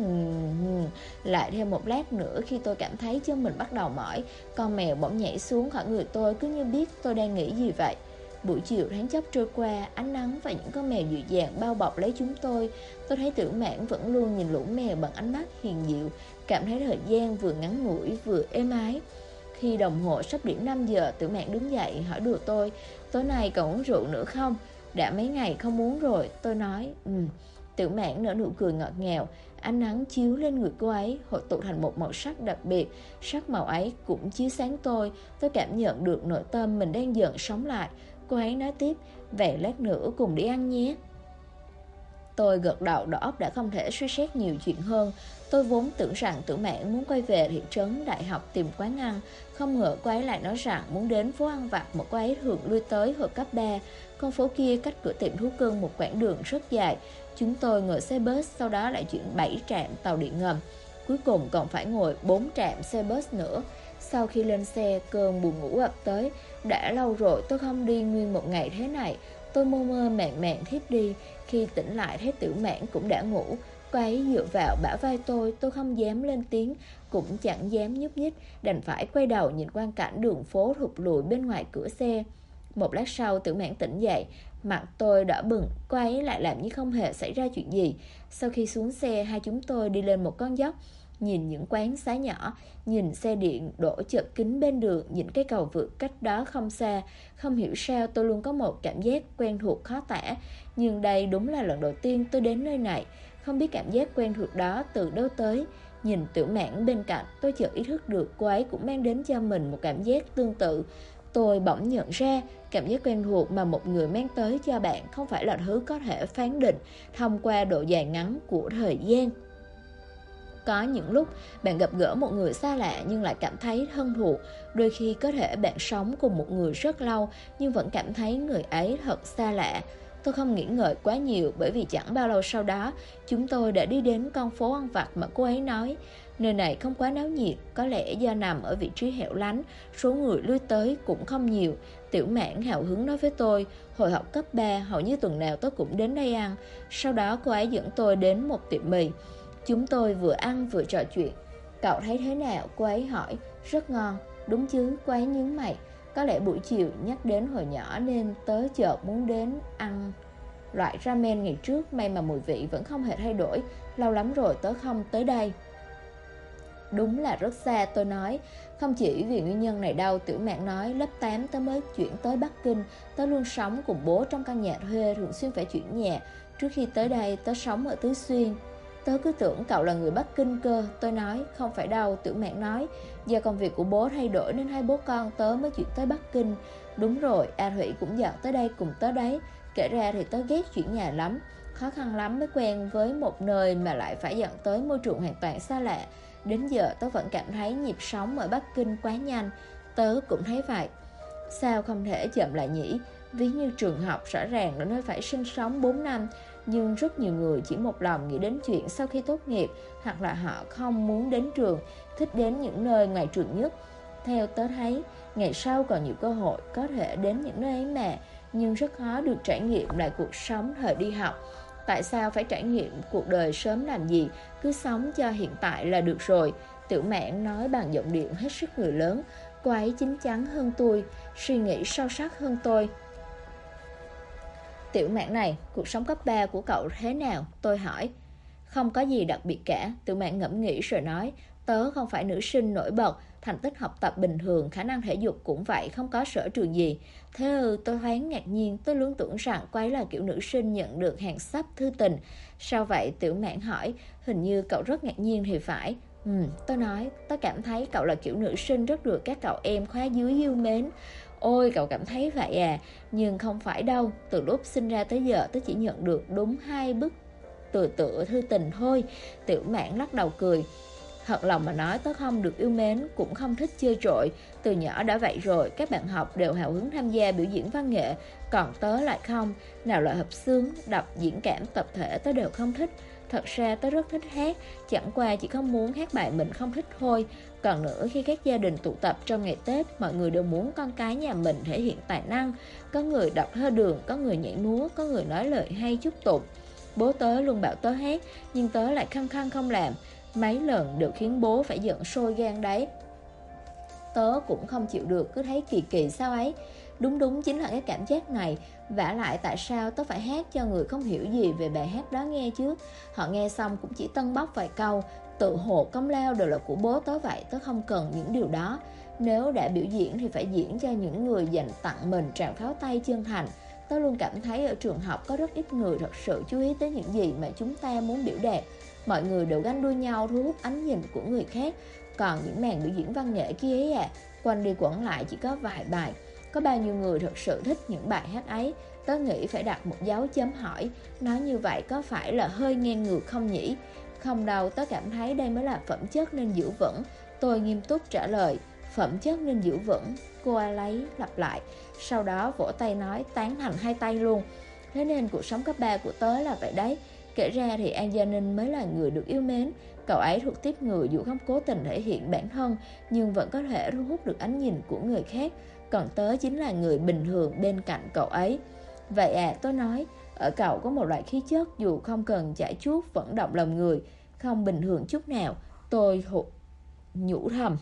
lại thêm một lát nữa, khi tôi cảm thấy chân mình bắt đầu mỏi, con mèo bỗng nhảy xuống khỏi người tôi, cứ như biết tôi đang nghĩ gì vậy. Buổi chiều thoáng chốc trôi qua, ánh nắng và những con mèo dịu dàng bao bọc lấy chúng tôi. Tôi thấy Tiểu Mãn vẫn luôn nhìn lũ mèo bằng ánh mắt hiền dịu, cảm thấy thời gian vừa ngắn ngủi vừa êm ái. Khi đồng hồ sắp điểm 5 giờ, Tiểu Mãn đứng dậy hỏi đùa tôi: tối nay còn uống rượu nữa không? Đã mấy ngày không uống rồi, tôi nói. Tiểu Mãn nở nụ cười ngọt ngào. Ánh nắng chiếu lên người cô ấy, hội tụ thành một màu sắc đặc biệt. Sắc màu ấy cũng chiếu sáng tôi. Tôi cảm nhận được nội tâm mình đang dần sống lại. Cô ấy nói tiếp: vậy lát nữa cùng đi ăn nhé. Tôi gật đầu, đầu óc đã không thể suy xét nhiều chuyện hơn. Tôi vốn tưởng rằng Tiểu Mãn muốn quay về thị trấn đại học tìm quán ăn, không ngờ cô ấy lại nói rằng muốn đến phố ăn vặt mà cô ấy thường lui tới hồi cấp 3. Con phố kia cách cửa tiệm thú cưng một quãng đường rất dài. Chúng tôi ngồi xe bus, sau đó lại chuyển 7 trạm tàu điện ngầm. Cuối cùng còn phải ngồi 4 trạm xe bus nữa. Sau khi lên xe, cơn buồn ngủ ập tới. Đã lâu rồi tôi không đi nguyên một ngày thế này. Tôi mơ mơ màng màng thiếp đi. Khi tỉnh lại thấy Tiểu Mãn cũng đã ngủ. Cô ấy dựa vào bả vai tôi không dám lên tiếng, cũng chẳng dám nhúc nhích, đành phải quay đầu nhìn quang cảnh đường phố thụt lùi bên ngoài cửa xe. Một lát sau Tiểu Mãn tỉnh dậy, mặt tôi đỏ bừng, cô ấy lại làm như không hề xảy ra chuyện gì. Sau khi xuống xe, hai chúng tôi đi lên một con dốc, nhìn những quán xá nhỏ, nhìn xe điện đổ chật kín bên đường, nhìn cái cầu vượt cách đó không xa. Không hiểu sao tôi luôn có một cảm giác quen thuộc khó tả, nhưng đây đúng là lần đầu tiên tôi đến nơi này. Không biết cảm giác quen thuộc đó từ đâu tới. Nhìn Tiểu Mãn bên cạnh, tôi chợt ý thức được cô ấy cũng mang đến cho mình một cảm giác tương tự. Tôi bỗng nhận ra, cảm giác quen thuộc mà một người mang tới cho bạn không phải là thứ có thể phán định thông qua độ dài ngắn của thời gian. Có những lúc bạn gặp gỡ một người xa lạ nhưng lại cảm thấy thân thuộc. Đôi khi có thể bạn sống cùng một người rất lâu nhưng vẫn cảm thấy người ấy thật xa lạ. Tôi không nghĩ ngợi quá nhiều, bởi vì chẳng bao lâu sau đó chúng tôi đã đi đến con phố ăn vặt mà cô ấy nói. Nơi này không quá náo nhiệt, có lẽ do nằm ở vị trí hẻo lánh, số người lui tới cũng không nhiều. Tiểu Mãn hào hứng nói với tôi, hồi học cấp 3 hầu như tuần nào tôi cũng đến đây ăn. Sau đó cô ấy dẫn tôi đến một tiệm mì. Chúng tôi vừa ăn vừa trò chuyện. Cậu thấy thế nào? Cô ấy hỏi. Rất ngon. Đúng chứ? Cô ấy nhướng mày. Có lẽ buổi chiều nhắc đến hồi nhỏ nên tớ chợt muốn đến ăn loại ramen ngày trước. May mà mùi vị vẫn không hề thay đổi. Lâu lắm rồi tớ không tới đây. Đúng là rất xa, tôi nói. Không chỉ vì nguyên nhân này đâu, Tiểu Mạn nói. Lớp 8 tớ mới chuyển tới Bắc Kinh. Tớ luôn sống cùng bố trong căn nhà thuê, thường xuyên phải chuyển nhà. Trước khi tới đây tớ sống ở Tứ Xuyên. Tớ cứ tưởng cậu là người Bắc Kinh cơ. Tôi nói. Không phải đâu, Tiểu Mạn nói. Do công việc của bố thay đổi nên hai bố con tớ mới chuyển tới Bắc Kinh. Đúng rồi, A Thủy cũng dọn tới đây cùng tớ đấy. Kể ra thì tớ ghét chuyển nhà lắm. Khó khăn lắm mới quen với một nơi mà lại phải dọn tới môi trường hoàn toàn xa lạ. Đến giờ tớ vẫn cảm thấy nhịp sống ở Bắc Kinh quá nhanh. Tớ cũng thấy vậy. Sao không thể chậm lại nhỉ? Ví như trường học rõ ràng là nơi phải sinh sống 4 năm, nhưng rất nhiều người chỉ một lòng nghĩ đến chuyện sau khi tốt nghiệp, hoặc là họ không muốn đến trường, thích đến những nơi ngoài trường nhất. Theo tớ thấy, ngày sau còn nhiều cơ hội có thể đến những nơi ấy mà, nhưng rất khó được trải nghiệm lại cuộc sống thời đi học. Tại sao phải trải nghiệm cuộc đời sớm làm gì? Cứ sống cho hiện tại là được rồi. Tiểu Mạn nói bằng giọng điệu hết sức người lớn. Cô ấy chín chắn hơn tôi, suy nghĩ sâu sắc hơn tôi. Tiểu Mạn này, cuộc sống cấp 3 của cậu thế nào? Tôi hỏi. Không có gì đặc biệt cả. Tiểu Mạn ngẫm nghĩ rồi nói. Tớ không phải nữ sinh nổi bật, thành tích học tập bình thường, khả năng thể dục cũng vậy, không có sở trường gì. Thế tôi thoáng ngạc nhiên. Tôi luôn tưởng rằng cô ấy là kiểu nữ sinh nhận được hàng xấp thư tình. Sao vậy? Tiểu Mạn hỏi. Hình như cậu rất ngạc nhiên thì phải. Tôi nói. Tớ cảm thấy cậu là kiểu nữ sinh rất được các cậu em khóa dưới yêu mến. Ôi, cậu cảm thấy vậy à? Nhưng không phải đâu. Từ lúc sinh ra tới giờ tớ chỉ nhận được đúng 2 bức tựa thư tình thôi. Tiểu Mạn lắc đầu cười. Thật lòng mà nói, tớ không được yêu mến, cũng không thích chơi trội. Từ nhỏ đã vậy rồi, các bạn học đều hào hứng tham gia biểu diễn văn nghệ, còn tớ lại không. Nào là hợp xướng, đọc, diễn cảm tập thể tớ đều không thích. Thật ra tớ rất thích hát, chẳng qua chỉ không muốn hát bài mình không thích thôi. Còn nữa, khi các gia đình tụ tập trong ngày Tết, mọi người đều muốn con cái nhà mình thể hiện tài năng. Có người đọc thơ đường, có người nhảy múa, có người nói lời hay chúc tụng. Bố tớ luôn bảo tớ hát, nhưng tớ lại khăng khăng không làm. Mấy lần đều khiến bố phải giận sôi gan đấy. Tớ cũng không chịu được, cứ thấy kỳ kỳ sao ấy. Đúng chính là cái cảm giác này. Vả lại tại sao tớ phải hát cho người không hiểu gì về bài hát đó nghe chứ? Họ nghe xong cũng chỉ tân bốc vài câu. Tự hồ công lao đều là của bố tớ vậy. Tớ không cần những điều đó. Nếu đã biểu diễn thì phải diễn cho những người dành tặng mình tràng pháo tay chân thành. Tớ luôn cảm thấy ở trường học có rất ít người thật sự chú ý tới những gì mà chúng ta muốn biểu đạt. Mọi người đều ganh đua nhau thu hút ánh nhìn của người khác. Còn những màn biểu diễn văn nghệ kia ấy quanh đi quẩn lại chỉ có vài bài. Có bao nhiêu người thật sự thích những bài hát ấy? Tớ nghĩ phải đặt một dấu chấm hỏi. Nói như vậy có phải là hơi ngang ngược không nhỉ? Không đâu, tớ cảm thấy đây mới là phẩm chất nên giữ vững. Tôi nghiêm túc trả lời. Phẩm chất nên giữ vững. Cô ấy lấy lặp lại. Sau đó vỗ tay nói tán thành hai tay luôn. Thế nên cuộc sống cấp 3 của tớ là vậy đấy. Kể ra thì An Gia Ninh mới là người được yêu mến. Cậu ấy thuộc tiếp người dù không cố tình thể hiện bản thân, nhưng vẫn có thể thu hút được ánh nhìn của người khác. Còn tớ chính là người bình thường bên cạnh cậu ấy. Vậy à, tôi nói, ở cậu có một loại khí chất dù không cần chải chuốt vẫn động lòng người, không bình thường chút nào. Tôi nhủ thầm.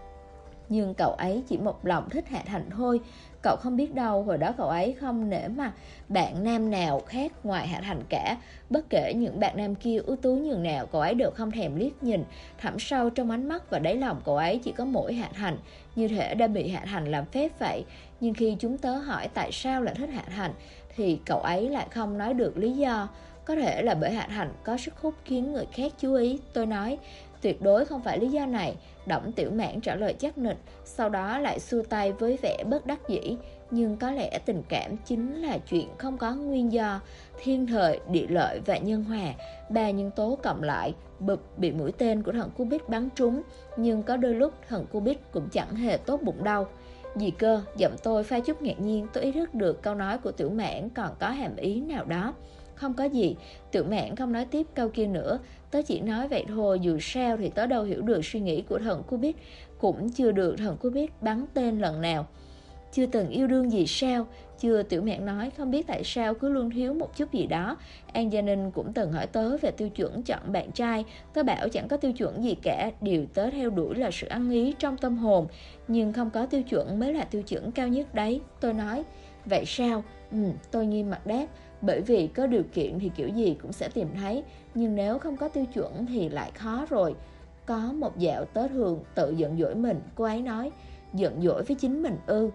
Nhưng cậu ấy chỉ một lòng thích Hạ Thành thôi. Cậu không biết đâu, hồi đó cậu ấy không nể mặt bạn nam nào khác ngoài Hạ Thành cả. Bất kể những bạn nam kia ưu tú nhường nào, cậu ấy đều không thèm liếc nhìn. Thẳm sâu trong ánh mắt và đáy lòng cậu ấy chỉ có mỗi Hạ Thành, như thể đã bị Hạ Thành làm phép vậy. Nhưng khi chúng tớ hỏi tại sao lại thích Hạ Thành, thì cậu ấy lại không nói được lý do. Có thể là bởi Hạ Thành có sức hút khiến người khác chú ý. Tôi nói, tuyệt đối không phải lý do này. Đổng Tiểu Mãn trả lời chắc nịch, sau đó lại xua tay với vẻ bất đắc dĩ. Nhưng có lẽ tình cảm chính là chuyện không có nguyên do. Thiên thời, địa lợi và nhân hòa, ba nhân tố cộng lại, bụp bị mũi tên của thần Cupid bắn trúng. Nhưng có đôi lúc thần Cupid cũng chẳng hề tốt bụng đâu. Gì cơ? Giọng tôi pha chút ngạc nhiên. Tôi ý thức được câu nói của Tiểu Mãn còn có hàm ý nào đó. Không có gì. Tiểu Mãn không nói tiếp câu kia nữa. Tớ chỉ nói vậy thôi, dù sao thì tớ đâu hiểu được suy nghĩ của thần Cupid. Cũng chưa được thần Cupid bắn tên lần nào. Chưa từng yêu đương gì sao? Chưa. Tiểu Mạn nói, không biết tại sao cứ luôn thiếu một chút gì đó. An Gia Ninh cũng từng hỏi tớ về tiêu chuẩn chọn bạn trai. Tớ bảo chẳng có tiêu chuẩn gì cả. Điều tớ theo đuổi là sự ăn ý trong tâm hồn. Nhưng không có tiêu chuẩn mới là tiêu chuẩn cao nhất đấy. Tôi nói, vậy sao? Tôi nghiêm mặt đáp. Bởi vì có điều kiện thì kiểu gì cũng sẽ tìm thấy. Nhưng nếu không có tiêu chuẩn thì lại khó rồi. Có một dạo tớ thường tự giận dỗi mình. Cô ấy nói, giận dỗi với chính mình ư?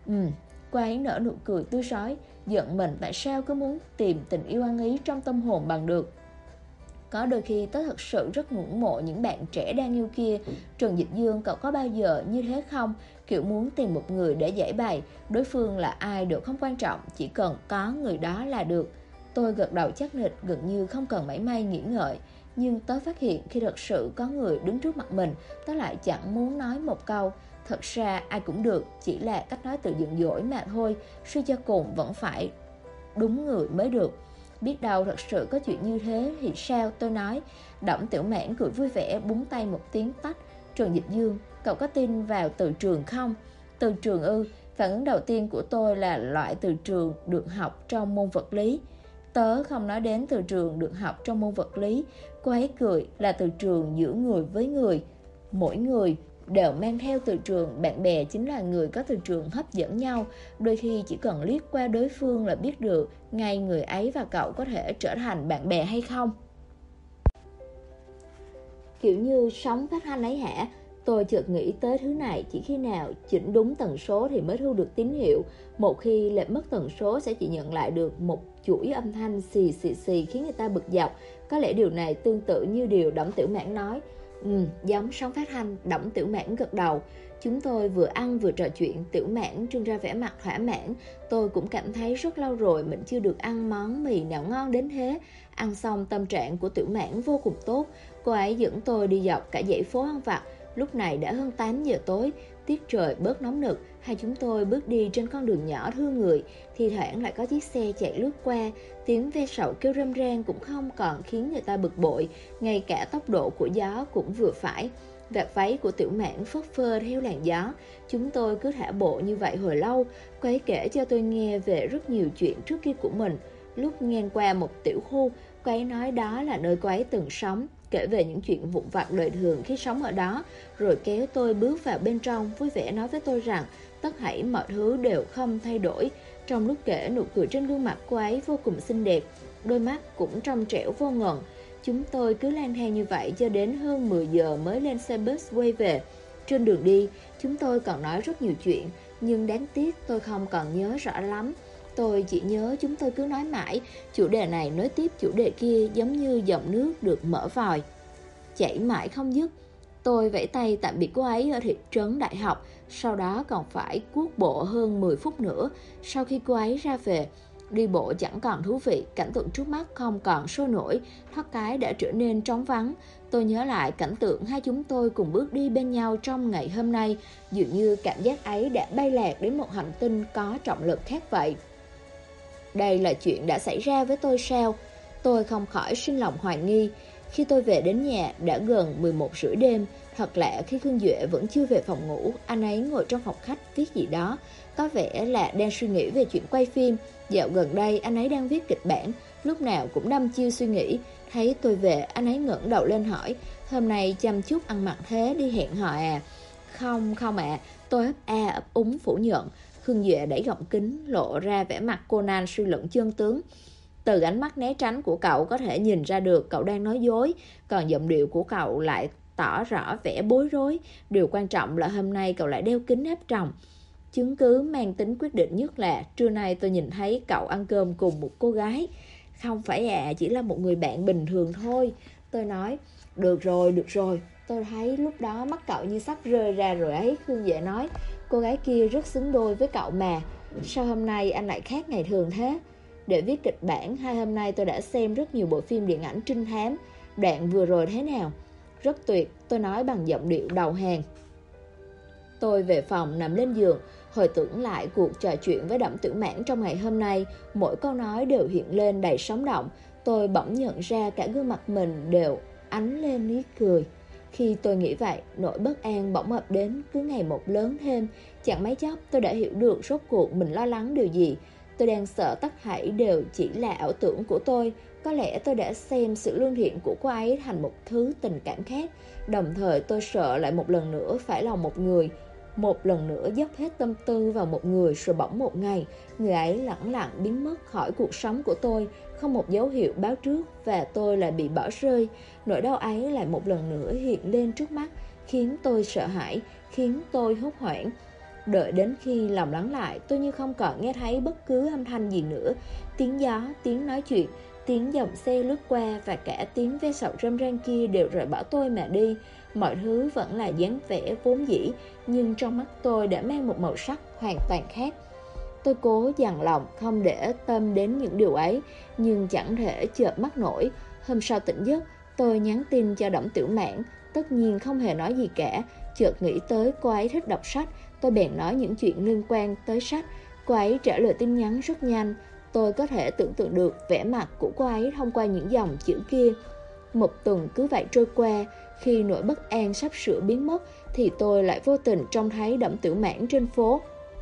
Cô ấy nở nụ cười tươi rói. Giận mình tại sao cứ muốn tìm tình yêu ăn ý trong tâm hồn bằng được. Có đôi khi tớ thật sự rất ngưỡng mộ những bạn trẻ đang yêu kia. Trần Dịch Dương, cậu có bao giờ như thế không? Kiểu muốn tìm một người để giải bày, đối phương là ai đều không quan trọng, chỉ cần có người đó là được. Tôi gật đầu chắc nịch, gần như không cần mảy may nghĩ ngợi. Nhưng tớ phát hiện khi thật sự có người đứng trước mặt mình, tớ lại chẳng muốn nói một câu. Thật ra ai cũng được, chỉ là cách nói tự giận dỗi mà thôi. Suy cho cùng vẫn phải đúng người mới được. Biết đâu thật sự có chuyện như thế thì sao? Tôi nói. Đổng Tiểu Mãn cười vui vẻ, búng tay một tiếng tách. Trần Dịch Dương, cậu có tin vào từ trường không? Từ trường ư? Phản ứng đầu tiên của tôi là loại từ trường được học trong môn vật lý. Tớ không nói đến từ trường được học trong môn vật lý. Cô ấy cười, là từ trường giữa người với người. Mỗi người đều mang theo từ trường. Bạn bè chính là người có từ trường hấp dẫn nhau. Đôi khi chỉ cần liếc qua đối phương là biết được ngay người ấy và cậu có thể trở thành bạn bè hay không. Kiểu như sóng phát thanh ấy hả? Tôi chợt nghĩ tới thứ này, chỉ khi nào chỉnh đúng tần số thì mới thu được tín hiệu. Một khi lệch mất tần số sẽ chỉ nhận lại được một chuỗi âm thanh xì xì xì khiến người ta bực dọc. Có lẽ điều này tương tự như điều Đổng Tiểu Mãn nói. Giống sóng phát thanh. Đổng Tiểu Mãn gật đầu. Chúng tôi vừa ăn vừa trò chuyện. Tiểu Mãn trưng ra vẻ mặt thỏa mãn. Tôi cũng cảm thấy rất lâu rồi mình chưa được ăn món mì nào ngon đến thế. Ăn xong tâm trạng của Tiểu Mãn vô cùng tốt. Cô ấy dẫn tôi đi dọc cả dãy phố ăn vặt. Lúc này đã hơn 8 giờ tối, tiết trời bớt nóng nực, hai chúng tôi bước đi trên con đường nhỏ thương người, thi thoảng lại có chiếc xe chạy lướt qua, tiếng ve sầu kêu râm ran cũng không còn khiến người ta bực bội, ngay cả tốc độ của gió cũng vừa phải. Vạt váy của Tiểu Mãn phất phơ theo làn gió. Chúng tôi cứ thả bộ như vậy hồi lâu. Cô ấy kể cho tôi nghe về rất nhiều chuyện trước kia của mình. Lúc ngang qua một tiểu khu, cô ấy nói đó là nơi cô ấy từng sống, kể về những chuyện vụn vặt đời thường khi sống ở đó, rồi kéo tôi bước vào bên trong, vui vẻ nói với tôi rằng tất thảy mọi thứ đều không thay đổi. Trong lúc kể, nụ cười trên gương mặt cô ấy vô cùng xinh đẹp, đôi mắt cũng trong trẻo vô ngần. Chúng tôi cứ lang thang như vậy cho đến hơn 10 giờ mới lên xe bus quay về. Trên đường đi, chúng tôi còn nói rất nhiều chuyện, nhưng đáng tiếc tôi không còn nhớ rõ lắm. Tôi chỉ nhớ chúng tôi cứ nói mãi, chủ đề này nối tiếp chủ đề kia giống như dòng nước được mở vòi, chảy mãi không dứt. Tôi vẫy tay tạm biệt cô ấy ở thị trấn đại học, sau đó còn phải cuốc bộ hơn 10 phút nữa. Sau khi cô ấy ra về, đi bộ chẳng còn thú vị, cảnh tượng trước mắt không còn sôi nổi, thoát cái đã trở nên trống vắng. Tôi nhớ lại cảnh tượng hai chúng tôi cùng bước đi bên nhau trong ngày hôm nay, dường như cảm giác ấy đã bay lạc đến một hành tinh có trọng lực khác vậy. Đây là chuyện đã xảy ra với tôi sao? Tôi không khỏi sinh lòng hoài nghi. Khi tôi về đến nhà đã gần 11 rưỡi đêm. Thật lạ khi Khương Duệ vẫn chưa về phòng ngủ. Anh ấy ngồi trong phòng khách viết gì đó, có vẻ là đang suy nghĩ về chuyện quay phim. Dạo gần đây anh ấy đang viết kịch bản, lúc nào cũng đăm chiêu suy nghĩ. Thấy tôi về, anh ấy ngẩng đầu lên hỏi: "Hôm nay chăm chút ăn mặc thế đi hẹn hò à?" Không ạ. Tôi ấp úng phủ nhận. Khương Duệ đẩy gọng kính, lộ ra vẻ mặt Conan suy luận chân tướng. Từ ánh mắt né tránh của cậu có thể nhìn ra được cậu đang nói dối, còn giọng điệu của cậu lại tỏ rõ vẻ bối rối. Điều quan trọng là hôm nay cậu lại đeo kính áp tròng. Chứng cứ mang tính quyết định nhất là trưa nay tôi nhìn thấy cậu ăn cơm cùng một cô gái. Không phải ạ, chỉ là một người bạn bình thường thôi. Tôi nói. Được rồi. Tôi thấy lúc đó mắt cậu như sắp rơi ra rồi ấy. Khương Duệ nói. Cô gái kia rất xứng đôi với cậu mà. Sao hôm nay anh lại khác ngày thường thế? Để viết kịch bản, hôm nay tôi đã xem rất nhiều bộ phim điện ảnh trinh thám. Đoạn vừa rồi thế nào? Rất tuyệt, tôi nói bằng giọng điệu đầu hàng. Tôi về phòng nằm lên giường, hồi tưởng lại cuộc trò chuyện với Đổng Tiểu Mãn trong ngày hôm nay. Mỗi câu nói đều hiện lên đầy sống động. Tôi bỗng nhận ra cả gương mặt mình đều ánh lên ý cười. Khi tôi nghĩ vậy, nỗi bất an bỗng ập đến cứ ngày một lớn thêm. Chẳng mấy chốc tôi đã hiểu được rốt cuộc mình lo lắng điều gì. Tôi đang sợ tất thảy đều chỉ là ảo tưởng của tôi. Có lẽ tôi đã xem sự lương thiện của cô ấy thành một thứ tình cảm khác. Đồng thời tôi sợ lại một lần nữa phải lòng một người. Một lần nữa dốc hết tâm tư vào một người, rồi bỗng một ngày người ấy lẳng lặng biến mất khỏi cuộc sống của tôi, không một dấu hiệu báo trước, và tôi lại bị bỏ rơi. Nỗi đau ấy lại một lần nữa hiện lên trước mắt, khiến tôi sợ hãi, khiến tôi hốt hoảng. Đợi đến khi lòng lắng lại, tôi như không còn nghe thấy bất cứ âm thanh gì nữa. Tiếng gió, tiếng nói chuyện, tiếng dòng xe lướt qua và cả tiếng ve sầu râm ran kia đều rời bỏ tôi mà đi. Mọi thứ vẫn là dáng vẻ vốn dĩ, nhưng trong mắt tôi đã mang một màu sắc hoàn toàn khác. Tôi cố dằn lòng không để tâm đến những điều ấy, nhưng chẳng thể chợp mắt nổi. Hôm sau tỉnh giấc, tôi nhắn tin cho Đổng Tiểu Mãn, tất nhiên không hề nói gì cả. Chợt nghĩ tới cô ấy thích đọc sách, tôi bèn nói những chuyện liên quan tới sách. Cô ấy trả lời tin nhắn rất nhanh. Tôi có thể tưởng tượng được vẻ mặt của cô ấy thông qua những dòng chữ kia. Một tuần cứ vậy trôi qua. Khi nỗi bất an sắp sửa biến mất thì tôi lại vô tình trông thấy Đổng Tiểu Mãn trên phố.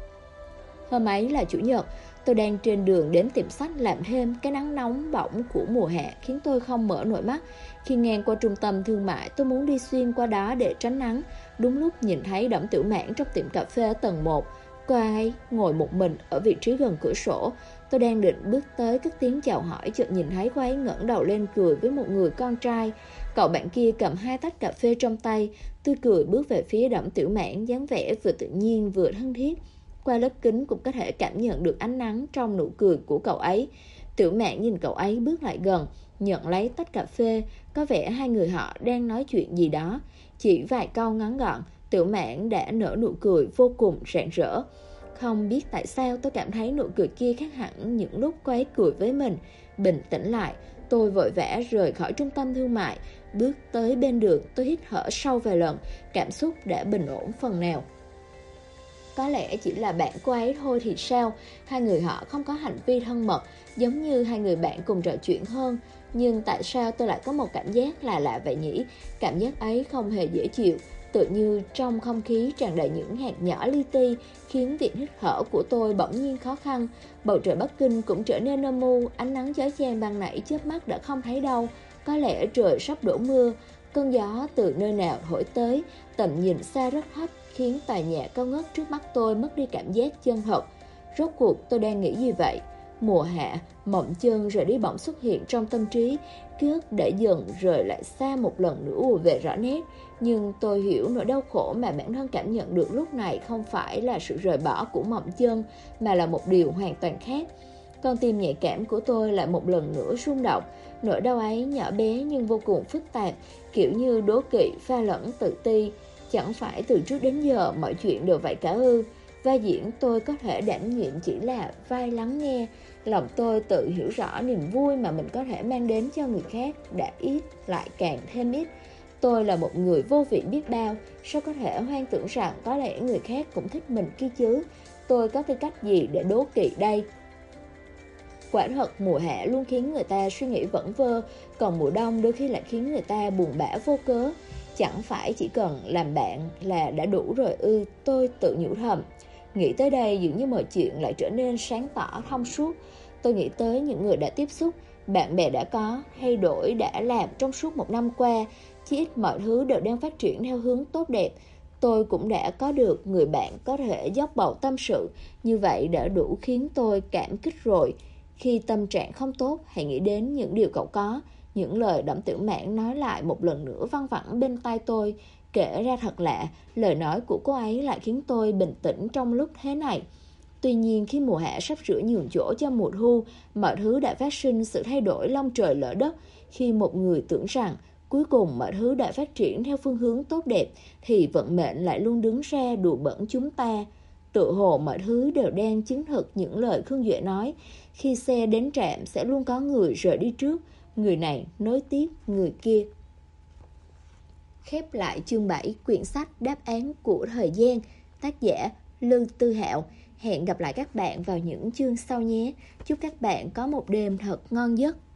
Hôm ấy là Chủ nhật, tôi đang trên đường đến tiệm sách làm thêm. Cái nắng nóng bỏng của mùa hè khiến tôi không mở nổi mắt. Khi ngang qua trung tâm thương mại, tôi muốn đi xuyên qua đó để tránh nắng. Đúng lúc nhìn thấy Đổng Tiểu Mãn trong tiệm cà phê ở tầng 1. Cô ấy ngồi một mình ở vị trí gần cửa sổ. Tôi đang định bước tới cất tiếng chào hỏi, chợt nhìn thấy cô ấy ngẩng đầu lên cười với một người con trai. Cậu bạn kia cầm 2 tách cà phê trong tay, tươi cười bước về phía Đổng Tiểu Mãn, dáng vẻ vừa tự nhiên vừa thân thiết. Qua lớp kính cũng có thể cảm nhận được ánh nắng trong nụ cười của cậu ấy. Tiểu Mãn nhìn cậu ấy bước lại gần, nhận lấy tách cà phê. Có vẻ hai người họ đang nói chuyện gì đó. Chỉ vài câu ngắn gọn, Tiểu Mãn đã nở nụ cười vô cùng rạng rỡ. Không biết tại sao tôi cảm thấy nụ cười kia khác hẳn những lúc cô ấy cười với mình. Bình tĩnh lại, tôi vội vã rời khỏi trung tâm thương mại. bước tới bên đường, tôi hít thở sâu vài lần, cảm xúc đã bình ổn phần nào. Có lẽ chỉ là bạn cô ấy thôi thì sao, hai người họ không có hành vi thân mật, giống như hai người bạn cùng trò chuyện hơn. Nhưng tại sao tôi lại có một cảm giác là lạ vậy nhỉ? Cảm giác ấy không hề dễ chịu, tự như trong không khí tràn đầy những hạt nhỏ li ti, khiến việc hít thở của tôi bỗng nhiên khó khăn. Bầu trời Bắc Kinh cũng trở nên âm u, ánh nắng chói chang ban nãy chớp mắt đã không thấy đâu. Có lẽ trời sắp đổ mưa. Cơn gió từ nơi nào thổi tới, tầm nhìn xa rất thấp, khiến tòa nhà cao ngất trước mắt tôi mất đi cảm giác chân thật. Rốt cuộc tôi đang nghĩ gì vậy? Mùa hạ, mộng chân rời đi bỗng xuất hiện trong tâm trí, ký ức đã dần rời lại xa một lần nữa ùa về rõ nét. Nhưng tôi hiểu nỗi đau khổ mà bản thân cảm nhận được lúc này không phải là sự rời bỏ của mộng chân, mà là một điều hoàn toàn khác. Con tim nhạy cảm của tôi lại một lần nữa rung động. Nỗi đau ấy nhỏ bé nhưng vô cùng phức tạp, kiểu như đố kỵ pha lẫn tự ti. Chẳng phải từ trước đến giờ mọi chuyện đều vậy cả ư? Vai diễn tôi có thể đảm nhiệm chỉ là vai lắng nghe. Lòng tôi tự hiểu rõ niềm vui mà mình có thể mang đến cho người khác đã ít lại càng thêm ít. Tôi là một người vô vị biết bao, sao có thể hoang tưởng rằng có lẽ người khác cũng thích mình kia chứ? Tôi có tư cách gì để đố kỵ đây? Quả thật mùa hạ luôn khiến người ta suy nghĩ vẩn vơ, còn mùa đông đôi khi lại khiến người ta buồn bã vô cớ. Chẳng phải chỉ cần làm bạn là đã đủ rồi ư? Tôi tự nhủ thầm. Nghĩ tới đây dường như mọi chuyện lại trở nên sáng tỏ thông suốt. Tôi nghĩ tới những người đã tiếp xúc, bạn bè đã có, thay đổi đã làm trong suốt một năm qua. Chỉ ít mọi thứ đều đang phát triển theo hướng tốt đẹp. Tôi cũng đã có được người bạn có thể dốc bầu tâm sự, như vậy đã đủ khiến tôi cảm kích rồi. Khi tâm trạng không tốt, hãy nghĩ đến những điều cậu có. Những lời Đổng Tiểu Mãn nói lại một lần nữa văng vẳng bên tai tôi. Kể ra thật lạ, lời nói của cô ấy lại khiến tôi bình tĩnh trong lúc thế này. Tuy nhiên khi mùa hạ sắp sửa nhường chỗ cho mùa thu, mọi thứ đã phát sinh sự thay đổi long trời lỡ đất. Khi một người tưởng rằng cuối cùng mọi thứ đã phát triển theo phương hướng tốt đẹp, thì vận mệnh lại luôn đứng ra đùa bỡn chúng ta. Tự hồ mọi thứ đều đang chứng thực những lời Khương Duệ nói. Khi xe đến trạm sẽ luôn có người rời đi trước, người này nối tiếp người kia. Khép lại chương 7 quyển sách Đáp án của thời gian, tác giả Lư Tư Hạo. Hẹn gặp lại các bạn vào những chương sau nhé. Chúc các bạn có một đêm thật ngon giấc.